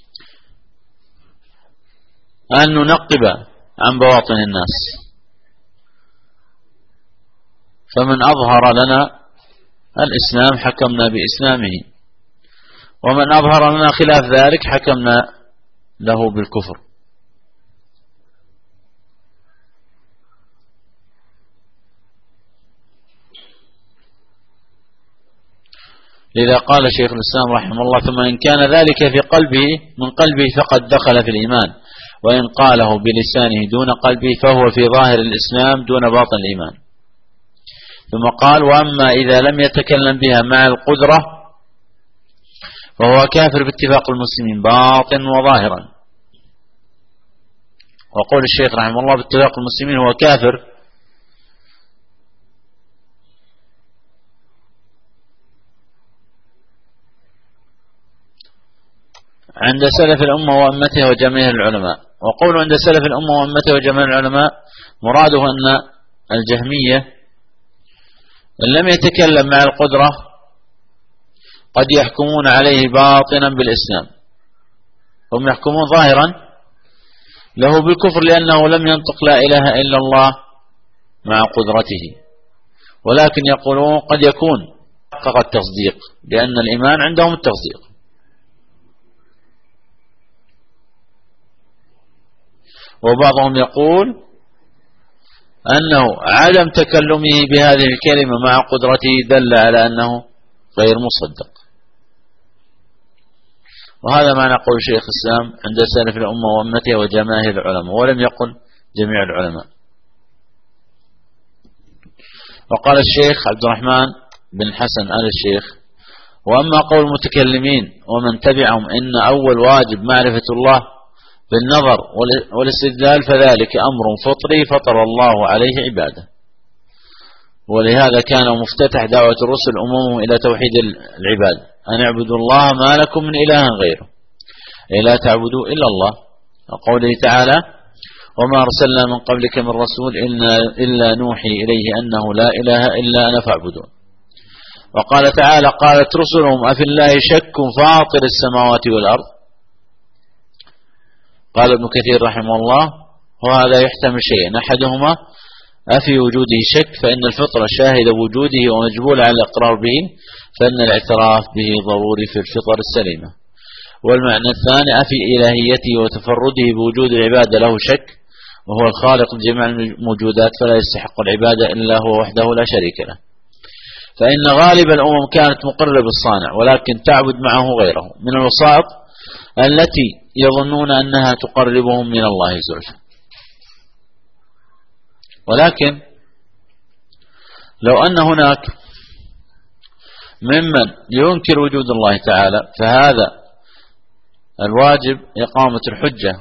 أن ننقب عن بواطن الناس، فمن أظهر لنا الإسلام حكمنا بإسلامه، ومن أظهر لنا خلاف ذلك حكمنا له بالكفر. لذا قال شيخ الإسلام رحمه الله ثم إن كان ذلك في قلبه من قلبه فقد دخل في الإيمان، وإن قاله بلسانه دون قلبه فهو في ظاهر الإسلام دون باطن الإيمان. ثم قال وأما إذا لم يتكلم بها مع القدرة فهو كافر باتفاق المسلمين باطن وظاهرا. وقول الشيخ رحمه الله باتفاق المسلمين هو كافر عند سلف الأمة وأمته وجميع العلماء. وقول عند سلف الأمة وأمته وجميع العلماء مراده أن الجهمية إن لم يتكلم مع القدرة قد يحكمون عليه باطنا بالإسلام، هم يحكمون ظاهرا له بالكفر لأنه لم ينطق لا إله إلا الله مع قدرته، ولكن يقولون قد يكون حقق التصديق لأن الإيمان عندهم التصديق. وبعضهم يقول أنه عدم تكلمه بهذه الكلمة مع قدرته دل على أنه غير مصدق. وهذا معنى قول شيخ الإسلام عند سلف الأمة وأمته وجماهير العلماء، ولم يقل جميع العلماء. وقال الشيخ عبد الرحمن بن حسن آل الشيخ وأما قول المتكلمين ومن تبعهم إن أول واجب معرفة الله بالنظر والاستدلال فذلك أمر فطري فطر الله عليه عباده. ولهذا كان مفتتح دعوة الرسل أممهم إلى توحيد العباد، أن اعبدوا الله ما لكم من إله غيره، أي لا تعبدوا إلا الله. وقوله تعالى وما أرسلنا من قبلك من رسول إلا نوحي إليه أنه لا إله إلا أنا فاعبدون. وقال تعالى قالت رسلهم أفي الله شك فاطر السماوات والأرض. قال ابن كثير رحمه الله وهذا يحتمل شيئا، أحدهما أفي وجوده شك فإن الفطرة شاهد وجوده ومجبول على الإقرار به، فإن الاعتراف به ضروري في الفطر السليمة. والمعنى الثاني أفي إلهيته وتفرده بوجود العبادة له شك، وهو الخالق لجميع الموجودات فلا يستحق العبادة إلا هو وحده لا شريك له. فإن غالب الأمم كانت مقرة بالصانع ولكن تعبد معه غيره من الوسائط التي يظنون أنها تقربهم من الله زلفى. ولكن لو أن هناك ممن ينكر وجود الله تعالى فهذا الواجب إقامة الحجة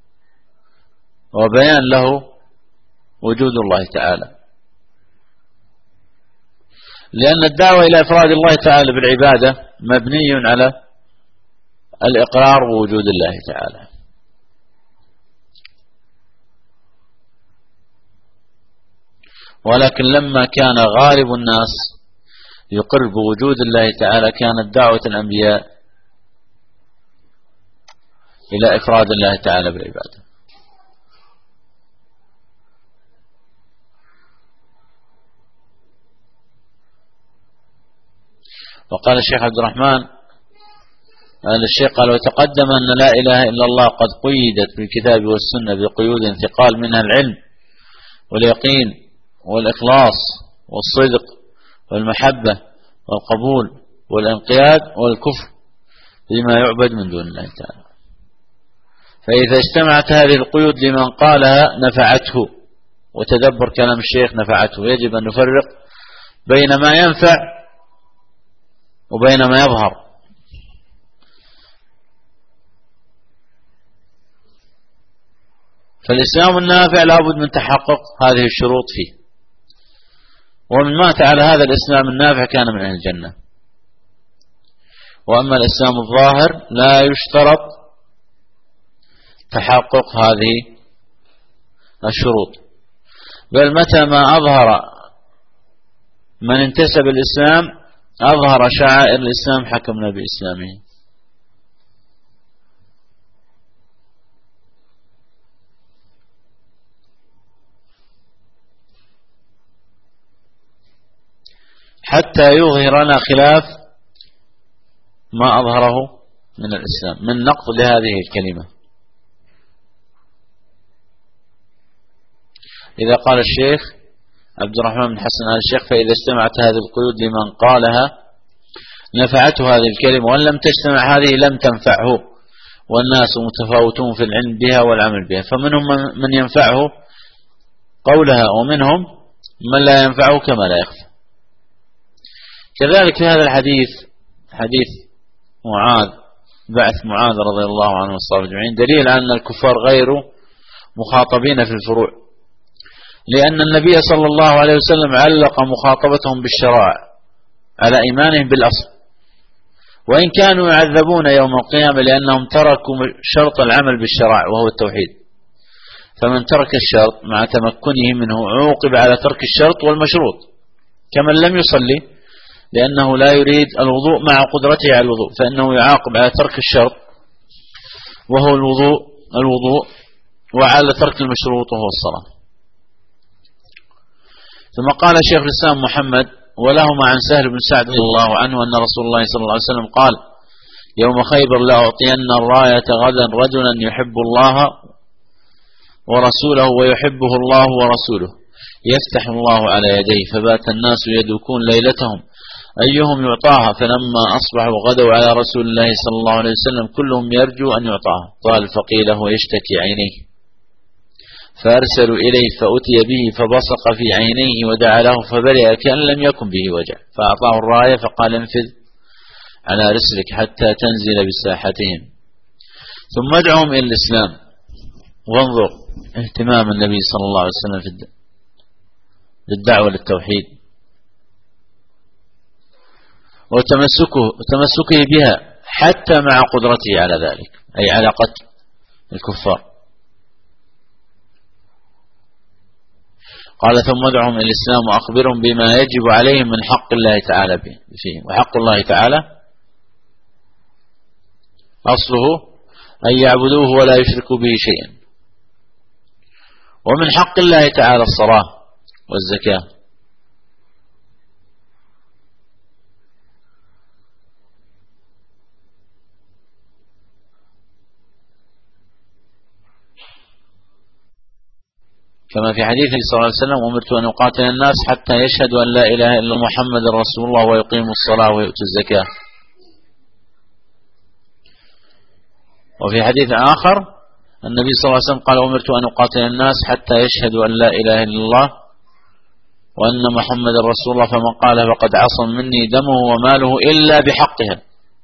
وبيان له وجود الله تعالى، لأن الدعوة إلى إفراد الله تعالى بالعبادة مبني على الإقرار بوجود الله تعالى. ولكن لما كان غالب الناس يقر بوجود الله تعالى كانت دعوة الأنبياء إلى إفراد الله تعالى بالعبادة. وقال الشيخ عبد الرحمن الشيخ قال وتقدم أن لا إله إلا الله قد قيدت بالكتاب والسنة بقيود ثقال منها العلم واليقين والإخلاص والصدق والمحبة والقبول والانقياد والكفر بما يعبد من دون الله تعالى. فإذا اجتمعت هذه القيود لمن قالها نفعته، وتدبر كلام الشيخ نفعته، يجب أن نفرق بين ما ينفع وبين ما يظهر. فالإسلام النافع لابد من تحقق هذه الشروط فيه، ومن مات على هذا الإسلام النافع كان من أهل الجنة. وأما الإسلام الظاهر لا يشترط تحقق هذه الشروط، بل متى ما أظهر من انتسب الإسلام أظهر شعائر الإسلام حكمنا بإسلامه. حتى يظهر لنا خلاف ما أظهره من الإسلام من نقض لهذه الكلمة. إذا قال الشيخ عبد الرحمن بن حسن آل الشيخ فإذا اجتمعت هذه القيود لمن قالها نفعته هذه الكلمة، وإن لم تجتمع هذه لم تنفعه، والناس متفاوتون في العلم بها والعمل بها، فمنهم من ينفعه قولها ومنهم من لا ينفعه كما لا يخفى. كذلك في هذا الحديث حديث معاذ بعث معاذ رضي الله عنه والصحابة أجمعين دليل على أن الكفار غير مخاطبين في الفروع، لأن النبي صلى الله عليه وسلم علق مخاطبتهم بالشرائع على إيمانهم بالأصل، وإن كانوا يعذبون يوم القيامة لأنهم تركوا شرط العمل بالشرائع وهو التوحيد. فمن ترك الشرط مع تمكنه منه عوقب على ترك الشرط والمشروط، كمن لم يصلي لأنه لا يريد الوضوء مع قدرته على الوضوء فإنه يعاقب على ترك الشرط وهو الوضوء وعلى ترك المشروط وهو الصلاة. ثم قال شيخ الإسلام محمد ولهما عن سهل بن سعد رضي الله عنه أن رسول الله صلى الله عليه وسلم قال يوم خيبر لأعطين الراية غدا رجلا يحب الله ورسوله ويحبه الله ورسوله يفتح الله على يديه، فبات الناس يدوكون ليلتهم أيهم يعطاها، فلما أصبحوا غدوا على رسول الله صلى الله عليه وسلم كلهم يرجو أن يعطاها. قال فقيل هو يشتكي عينيه، فأرسلوا إليه فأتي به فبصق في عينيه ودعا له فبرئ كأن لم يكن به وجع، فأعطاه الراية فقال انفذ على رسلك حتى تنزل بساحتهم ثم ادعهم إلى الإسلام. وانظر اهتمام النبي صلى الله عليه وسلم في الدعوة للتوحيد وتمسكه بها حتى مع قدرته على ذلك، أي على قتل الكفار. قال ثم ادعهم إلى الإسلام وأخبرهم بما يجب عليهم من حق الله تعالى فيه. وحق الله تعالى أصله أن يعبدوه ولا يشركوا به شيئا. ومن حق الله تعالى الصلاة والزكاة. كما في حديث صلى الله عليه وسلم أمرت أن أقاتل الناس حتى يشهدوا أن لا إله إلا محمد رسول الله ويقيموا الصلاة ويؤتوا الزكاة. وفي حديث آخر النبي صلى الله عليه وسلم قال أمرت أن أقاتل الناس حتى يشهدوا أن لا إله إلا الله وأن محمد رسول الله فمن قال فقد عصم مني دمه وماله إلا بحقها.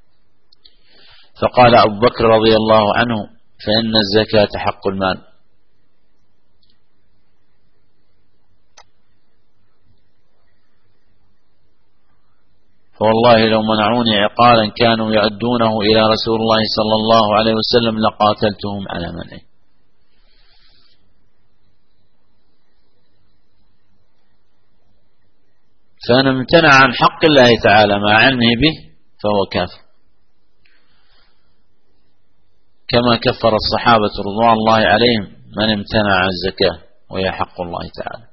فقال أبو بكر رضي الله عنه فإن الزكاة حق المال. فوالله لو منعوني عقالا كانوا يؤدونه إلى رسول الله صلى الله عليه وسلم لقاتلتهم على منعه. فمن امتنع عن حق الله تعالى مع علمه به فهو كافر، كما كفر الصحابة رضوان الله عليهم من امتنع عن الزكاة وهي حق الله تعالى.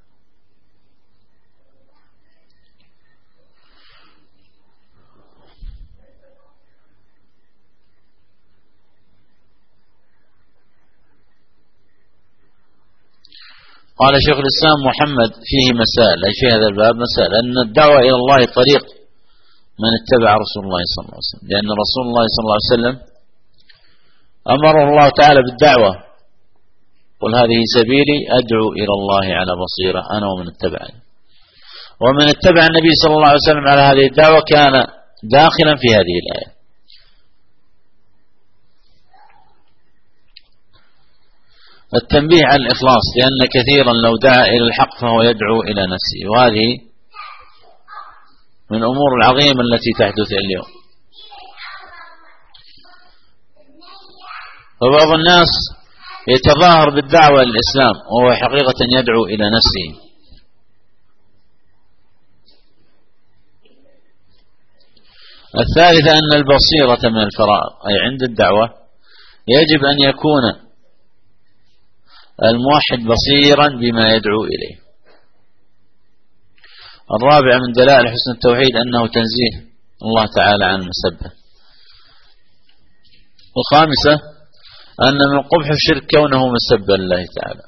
قال شيخ الإسلام محمد فيه مسائل، أي في هذا الباب مسائل، أن الدعوة إلى الله طريق من اتبع رسول الله صلى الله عليه وسلم، لأن رسول الله صلى الله عليه وسلم أمره الله تعالى بالدعوة قل هذه سبيلي أدعو إلى الله على بصيرة أنا ومن اتبعني. ومن اتبع النبي صلى الله عليه وسلم على هذه الدعوة كان داخلا في هذه الآية. التنبيه على الإخلاص، لأن كثيرا لو دعا إلى الحق فهو يدعو إلى نفسه، وهذه من الأمور العظيمة التي تحدث اليوم. فبعض الناس يتظاهر بالدعوة للإسلام وهو حقيقة يدعو إلى نفسه. الثالثة أن البصيرة من الفرائض، أي عند الدعوة يجب أن يكون الموحد بصيرا بما يدعو إليه. الرابع من دلائل حسن التوحيد أنه تنزيه الله تعالى عن المسبة. الخامسة أن من قبح الشرك كونه مسبا لله تعالى.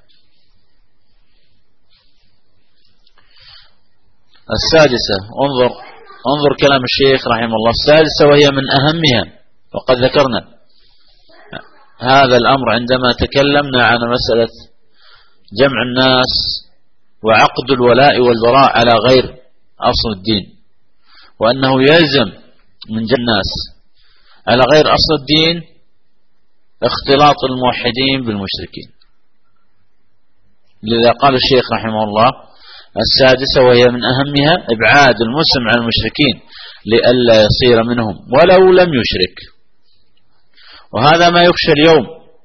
السادسة انظر كلام الشيخ رحمه الله. السادسة وهي من أهمها، وقد ذكرنا هذا الأمر عندما تكلمنا عن مسألة جمع الناس وعقد الولاء والبراء على غير أصل الدين، وأنه يلزم من جمع الناس على غير أصل الدين اختلاط الموحدين بالمشركين. لذا قال الشيخ رحمه الله السادسة وهي من أهمها إبعاد المسلم عن المشركين لئلا يصير منهم ولو لم يشرك. وهذا ما يخشى اليوم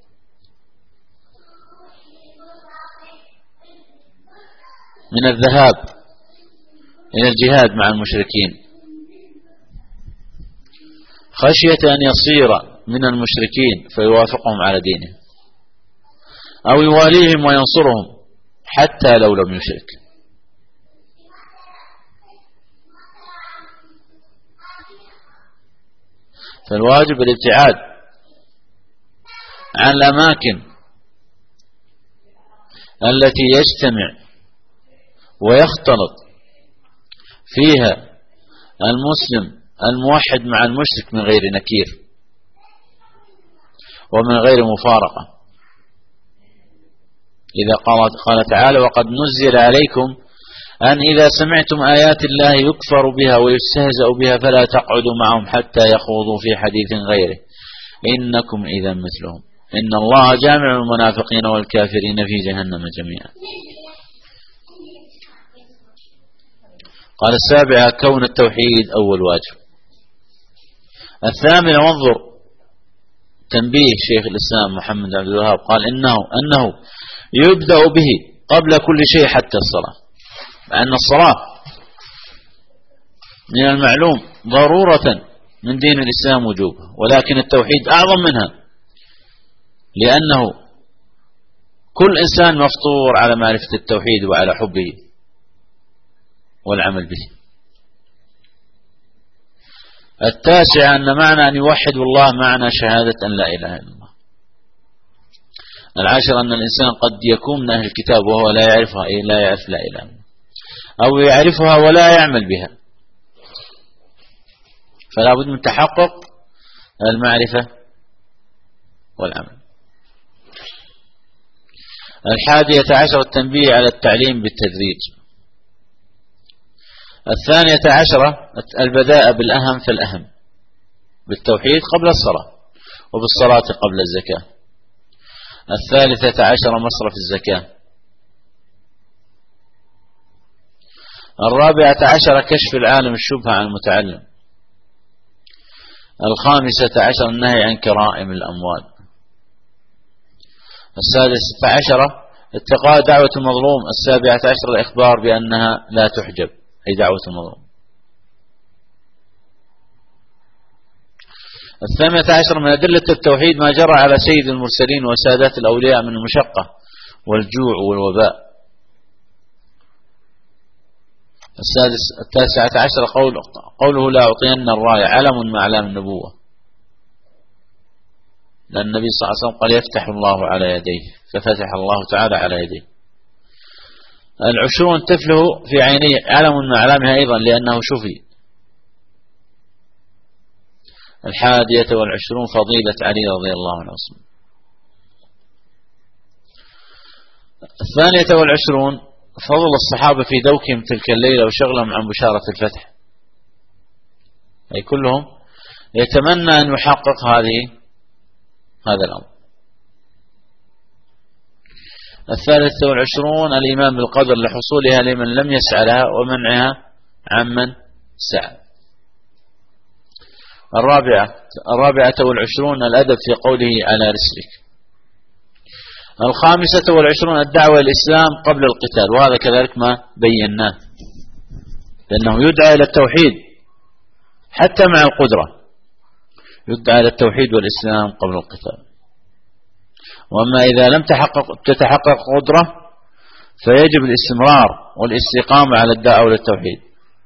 من الذهاب إلى الجهاد مع المشركين، خشية أن يصير من المشركين فيوافقهم على دينهم أو يواليهم وينصرهم حتى لو لم يشرك. فالواجب الابتعاد عن الأماكن التي يجتمع ويختلط فيها المسلم الموحد مع المشرك من غير نكير ومن غير مفارقة. إذا قال تعالى وقد نزل عليكم أن إذا سمعتم آيات الله يكفر بها ويستهزأ بها فلا تقعدوا معهم حتى يخوضوا في حديث غيره إنكم إذا مثلهم إن الله جامع المنافقين والكافرين في جهنم جميعا. قال السابعة كون التوحيد أول واجب. الثامنة، وانظر تنبيه شيخ الإسلام محمد بن عبد الوهاب، قال أنه يبدأ به قبل كل شيء حتى الصلاة، مع أن الصلاة من المعلوم ضرورة من دين الإسلام وجوبه، ولكن التوحيد أعظم منها، لأنه كل إنسان مفطور على معرفة التوحيد وعلى حبه والعمل به. التاسع، أن معنى أن يوحد الله معنى شهادة أن لا إله إلا الله. العاشر، أن الإنسان قد يكون من أهل الكتاب وهو لا يعرفها، أي لا يعرف لا إله إلا الله، أو يعرفها ولا يعمل بها، فلا بد من تحقق المعرفة والعمل. الحادية عشر، التنبيه على التعليم بالتدريج. الثانية عشرة، البداء بالأهم فالأهم، بالتوحيد قبل الصلاة، وبالصلاة قبل الزكاة. الثالثة عشرة، مصرف الزكاة. الرابعة عشرة، كشف العالم الشبهة عن المتعلم. الخامسة عشر، النهي عن كرائم الأموال. السادسة عشرة، اتقاء دعوة المظلوم. السابعة عشر، الإخبار بأنها لا تحجب، أي دعوة المظلوم. الثامنة عشر، من أدلة التوحيد ما جرى على سيد المرسلين وسادات الأولياء من المشقة والجوع والوباء. التاسعة عشر، قوله لا أعطين الراية، علم من أعلام النبوة، لأن النبي صلى الله عليه وسلم قال يفتح الله على يديه، ففتح الله تعالى على يديه. العشرون، تفله في عينيه، علم من أعلامها أيضا لأنه شفي. الحادية والعشرون، فضيلة علي رضي الله عنه. الثانية والعشرون، فضل الصحابة في دوكهم تلك الليلة وشغلهم عن بشارة الفتح، أي كلهم يتمنى أن يحقق هذا الأمر. الثالثة والعشرون، الإيمان بالقدر لحصولها لمن لم يسعى لها ومنعها عمن سعى. الرابعة والعشرون، الأدب في قوله على رسلك. الخامسة والعشرون، الدعوة الإسلام قبل القتال، وهذا كذلك ما بيناه، لأنه يدعى إلى التوحيد حتى مع القدرة، يدعى إلى التوحيد والإسلام قبل القتال. وأما إذا لم تتحقق قدرة فيجب الاستمرار والاستقامة على الدعوة للتوحيد.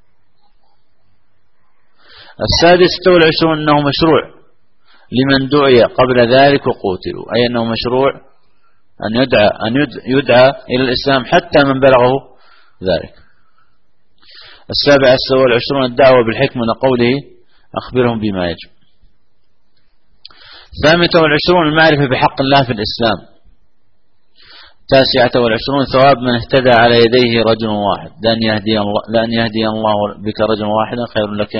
السادسة والعشرون، أنه مشروع لمن دعي قبل ذلك وقوتلوا، أي أنه مشروع أن يدعى إلى الإسلام حتى من بلغه ذلك. السابعة والعشرون، الدعوة بالحكمة، قوله أخبرهم بما يجب. الثامنة والعشرون، المعرفة بحق الله في الإسلام. التاسعة والعشرون، ثواب من اهتدى على يديه رجل واحد، لأن يهدي الله بك رجل واحدا خير لك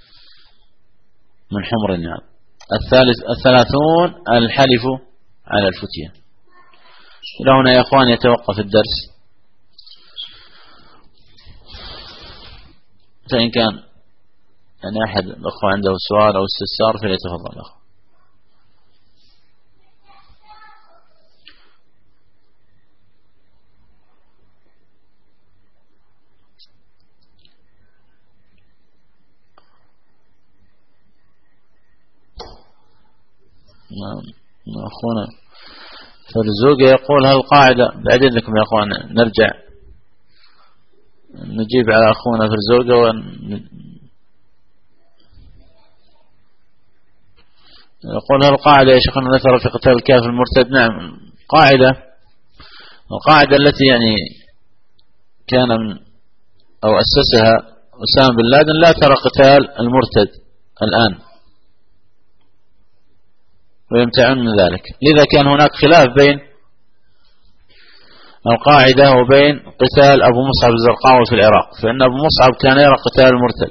من حمر النعم. الثلاثون، الحلف على الفتية. إلى هنا يا أخوان يتوقف الدرس، فإن كان يعني أحد الأخوة عنده سؤال أو استفسار فليتفضل أخوة. أخونا فرزوق يقول هل قاعدة، بعدين لكم يا أخوان نرجع نجيب على أخونا فرزوق يقول هل قاعدة يا شيخنا نثر في قتال الكافر المرتد. نعم، القاعدة التي يعني كان أو أسسها أسامة بن لادن لا ترى قتال المرتد الآن ويمتعون من ذلك. لذا كان هناك خلاف بين القاعدة وبين قتال أبو مصعب الزرقاوي في العراق، فإن أبو مصعب كان يرى قتال المرتد،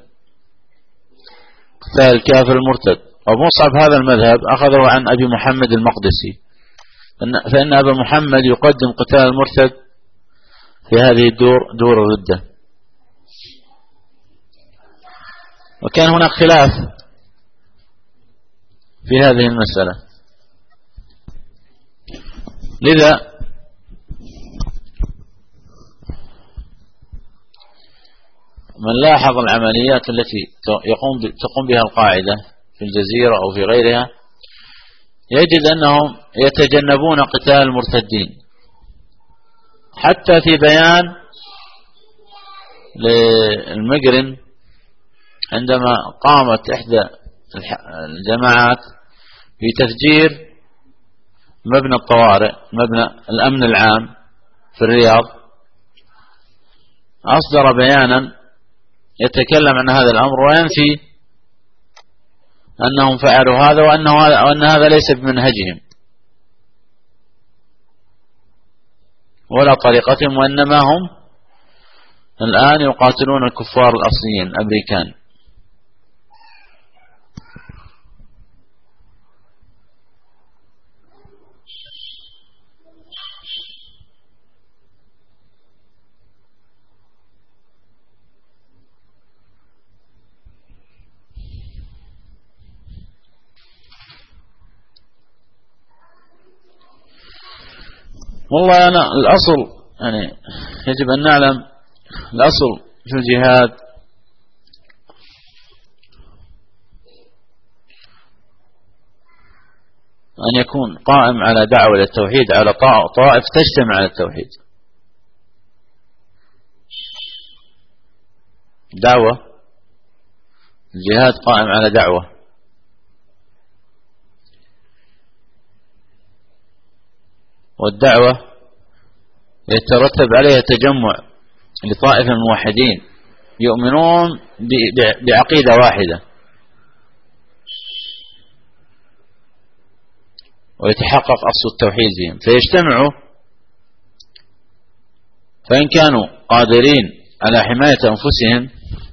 قتال الكافر المرتد. أبو مصعب هذا المذهب أخذه عن أبي محمد المقدسي، فإن أبا محمد يقدم قتال المرتد في هذه دور الردة. وكان هناك خلاف في هذه المسألة. لذا من لاحظ العمليات التي تقوم بها القاعدة في الجزيرة أو في غيرها يجد أنهم يتجنبون قتال المرتدين، حتى في بيان للمجرم عندما قامت إحدى الجماعات بتفجير مبنى الطوارئ، مبنى الأمن العام في الرياض، أصدر بيانا يتكلم عن هذا الأمر وينفي أنهم فعلوا هذا وأن هذا ليس بمنهجهم ولا طريقتهم، وإنما هم الآن يقاتلون الكفار الأصليين الأمريكان. والله أنا الأصل يعني يجب أن نعلم الأصل في الجهاد أن يكون قائم على دعوة للتوحيد، على طائف تجتمع على التوحيد، دعوة الجهاد قائم على دعوة، والدعوة يترتب عليها تجمع لطائفة من الموحدين يؤمنون بعقيدة واحدة ويتحقق أصل التوحيد فيهم، فيجتمعوا، فإن كانوا قادرين على حماية أنفسهم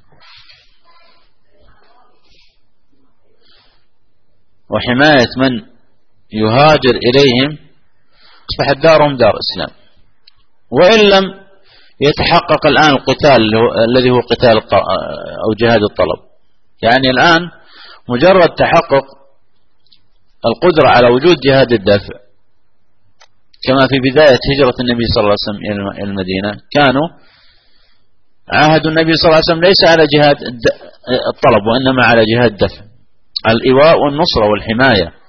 وحماية من يهاجر إليهم أصبحت دارهم دار إسلام. وإن لم يتحقق الآن القتال الذي هو قتال أو جهاد الطلب، يعني الآن مجرد تحقق القدرة على وجود جهاد الدفع، كما في بداية هجرة النبي صلى الله عليه وسلم إلى المدينة كانوا عاهدوا النبي صلى الله عليه وسلم ليس على جهاد الطلب وإنما على جهاد الدفع، الإيواء والنصرة والحماية.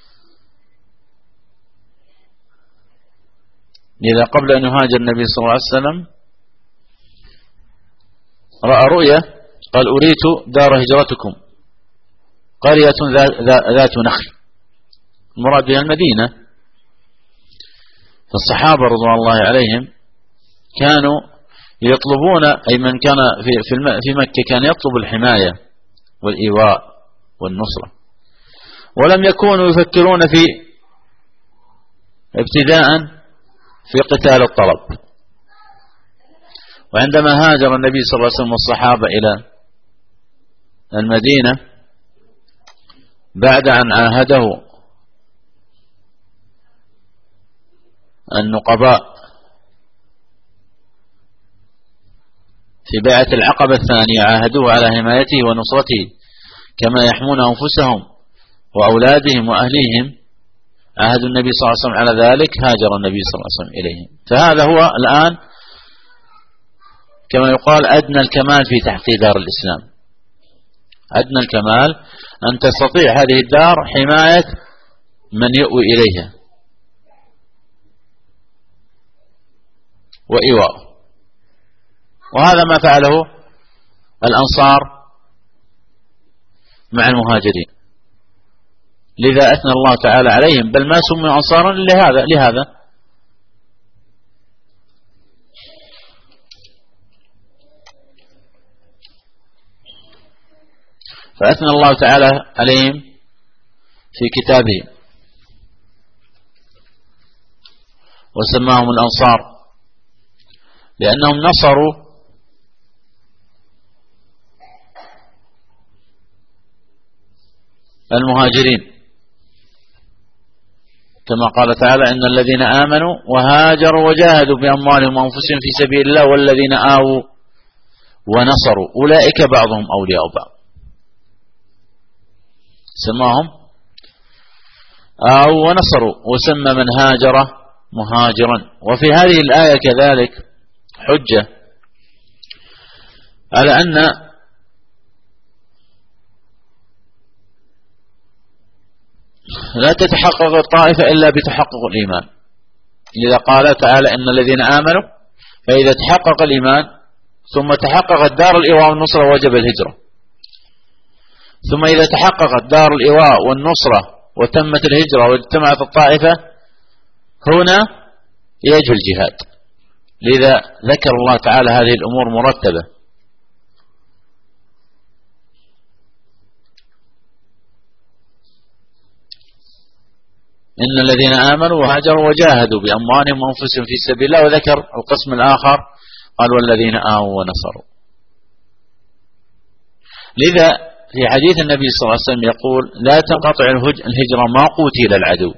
إذا قبل أن يهاجر النبي صلى الله عليه وسلم رأى رؤيا، قال أريت دار هجرتكم قرية ذات نخل، المراد بها المدينة. فالصحابة رضوان الله عليهم كانوا يطلبون، أي من كان في مكة كان يطلب الحماية والإيواء والنصرة، ولم يكونوا يفكرون في ابتداء في قتال الطلب. وعندما هاجر النبي صلى الله عليه وسلم والصحابة إلى المدينة بعد أن عاهده النقباء في بيعة العقبة الثانية، عاهدوه على حمايته ونصرته كما يحمون أنفسهم وأولادهم وأهليهم، عاهدوا النبي صلى الله عليه وسلم على ذلك، هاجر النبي صلى الله عليه وسلم إليهم. فهذا هو الآن كما يقال أدنى الكمال في تحقيق دار الإسلام. أدنى الكمال أن تستطيع هذه الدار حماية من يؤوي إليها وإيواء، وهذا ما فعله الأنصار مع المهاجرين، لذا أثنى الله تعالى عليهم، بل ما سموا أنصارا لهذا. فأثنى الله تعالى عليهم في كتابه وسماهم الأنصار لأنهم نصروا المهاجرين، كما قال تعالى إن الذين آمنوا وهاجروا وجاهدوا بأموالهم وأنفسهم في سبيل الله والذين آووا ونصروا أولئك بعضهم أولياء بعض، سماهم ونصروا، وسمى من هاجر مهاجرا. وفي هذه الآية كذلك حجة على أن لا تتحقق الطائفة إلا بتحقق الإيمان، لذا قال تعالى إن الذين آمنوا، فإذا تحقق الإيمان ثم تحققت دار الإيواء والنصرة وجب الهجرة، ثم إذا تحققت دار الإيواء والنصرة وتمت الهجرة واجتمعت الطائفة هنا يجب الجهاد. لذا ذكر الله تعالى هذه الأمور مرتبة. إن الذين آمنوا وهاجروا وجاهدوا بأموالهم وأنفسهم في سبيل الله، وذكر القسم الآخر قال والذين آووا ونصروا. لذا في حديث النبي صلى الله عليه وسلم يقول لا تنقطع الهجرة ما قتل العدو،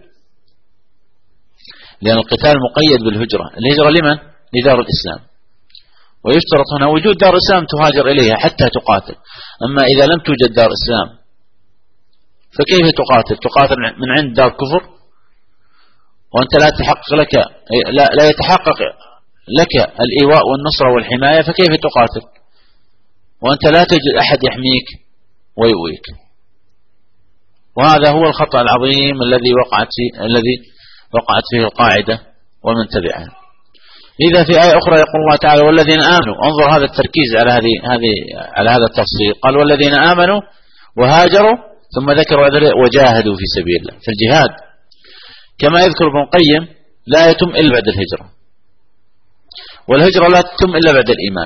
لأن القتال مقيد بالهجرة. الهجرة لمن؟ لدار الإسلام، ويشترط هنا وجود دار إسلام تهاجر إليها حتى تقاتل. أما إذا لم توجد دار إسلام فكيف تقاتل؟ تقاتل من عند دار كفر وأنت لا تحقق لك لا يتحقق لك الإيواء والنصرة والحماية، فكيف تقاتل وأنت لا تجد أحد يحميك ويؤويك؟ وهذا هو الخطأ العظيم الذي وقعت فيه القاعدة ومن تبعها. إذا في آية أخرى يقول الله تعالى والذين آمنوا، انظر هذا التركيز على هذا التفصيل، قال والذين آمنوا وهاجروا ثم ذكروا وجاهدوا في سبيل الله. في الجهاد كما يذكر ابن القيم لا يتم إلا بعد الهجرة، والهجرة لا تتم إلا بعد الإيمان.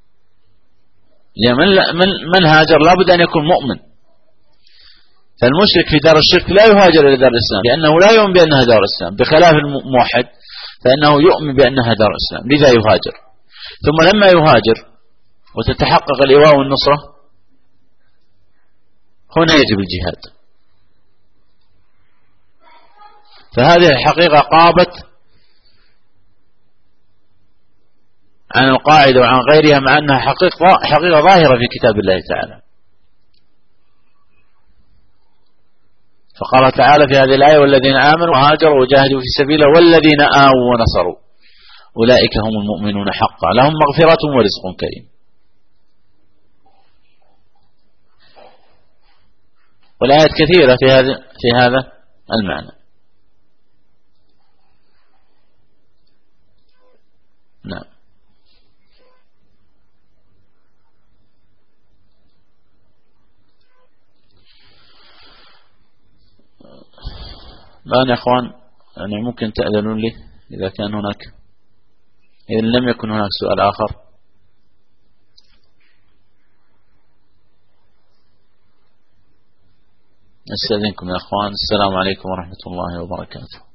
من هاجر لا بد أن يكون مؤمن، فالمشرك في دار الشرك لا يهاجر إلى دار الإسلام لأنه لا يؤمن بأنها دار الإسلام، بخلاف الموحد فإنه يؤمن بأنها دار الإسلام، لذا يهاجر. ثم لما يهاجر وتتحقق الإيواء والنصرة هنا يجب الجهاد. فهذه الحقيقة قابت عن القاعدة وعن غيرها، مع أنها حقيقة ظاهرة في كتاب الله تعالى. فقال تعالى في هذه الآية والذين آمنوا وهاجروا وجاهدوا في سبيله والذين آووا ونصروا أولئك هم المؤمنون حقا لهم مغفرة ورزق كريم. والآيات كثيرة في هذا المعنى. نعم. الآن يا أخوان يعني ممكن تأذنون لي إذا كان هناك، إذا لم يكن هناك سؤال آخر أستأذنكم يا أخوان. السلام عليكم ورحمة الله وبركاته.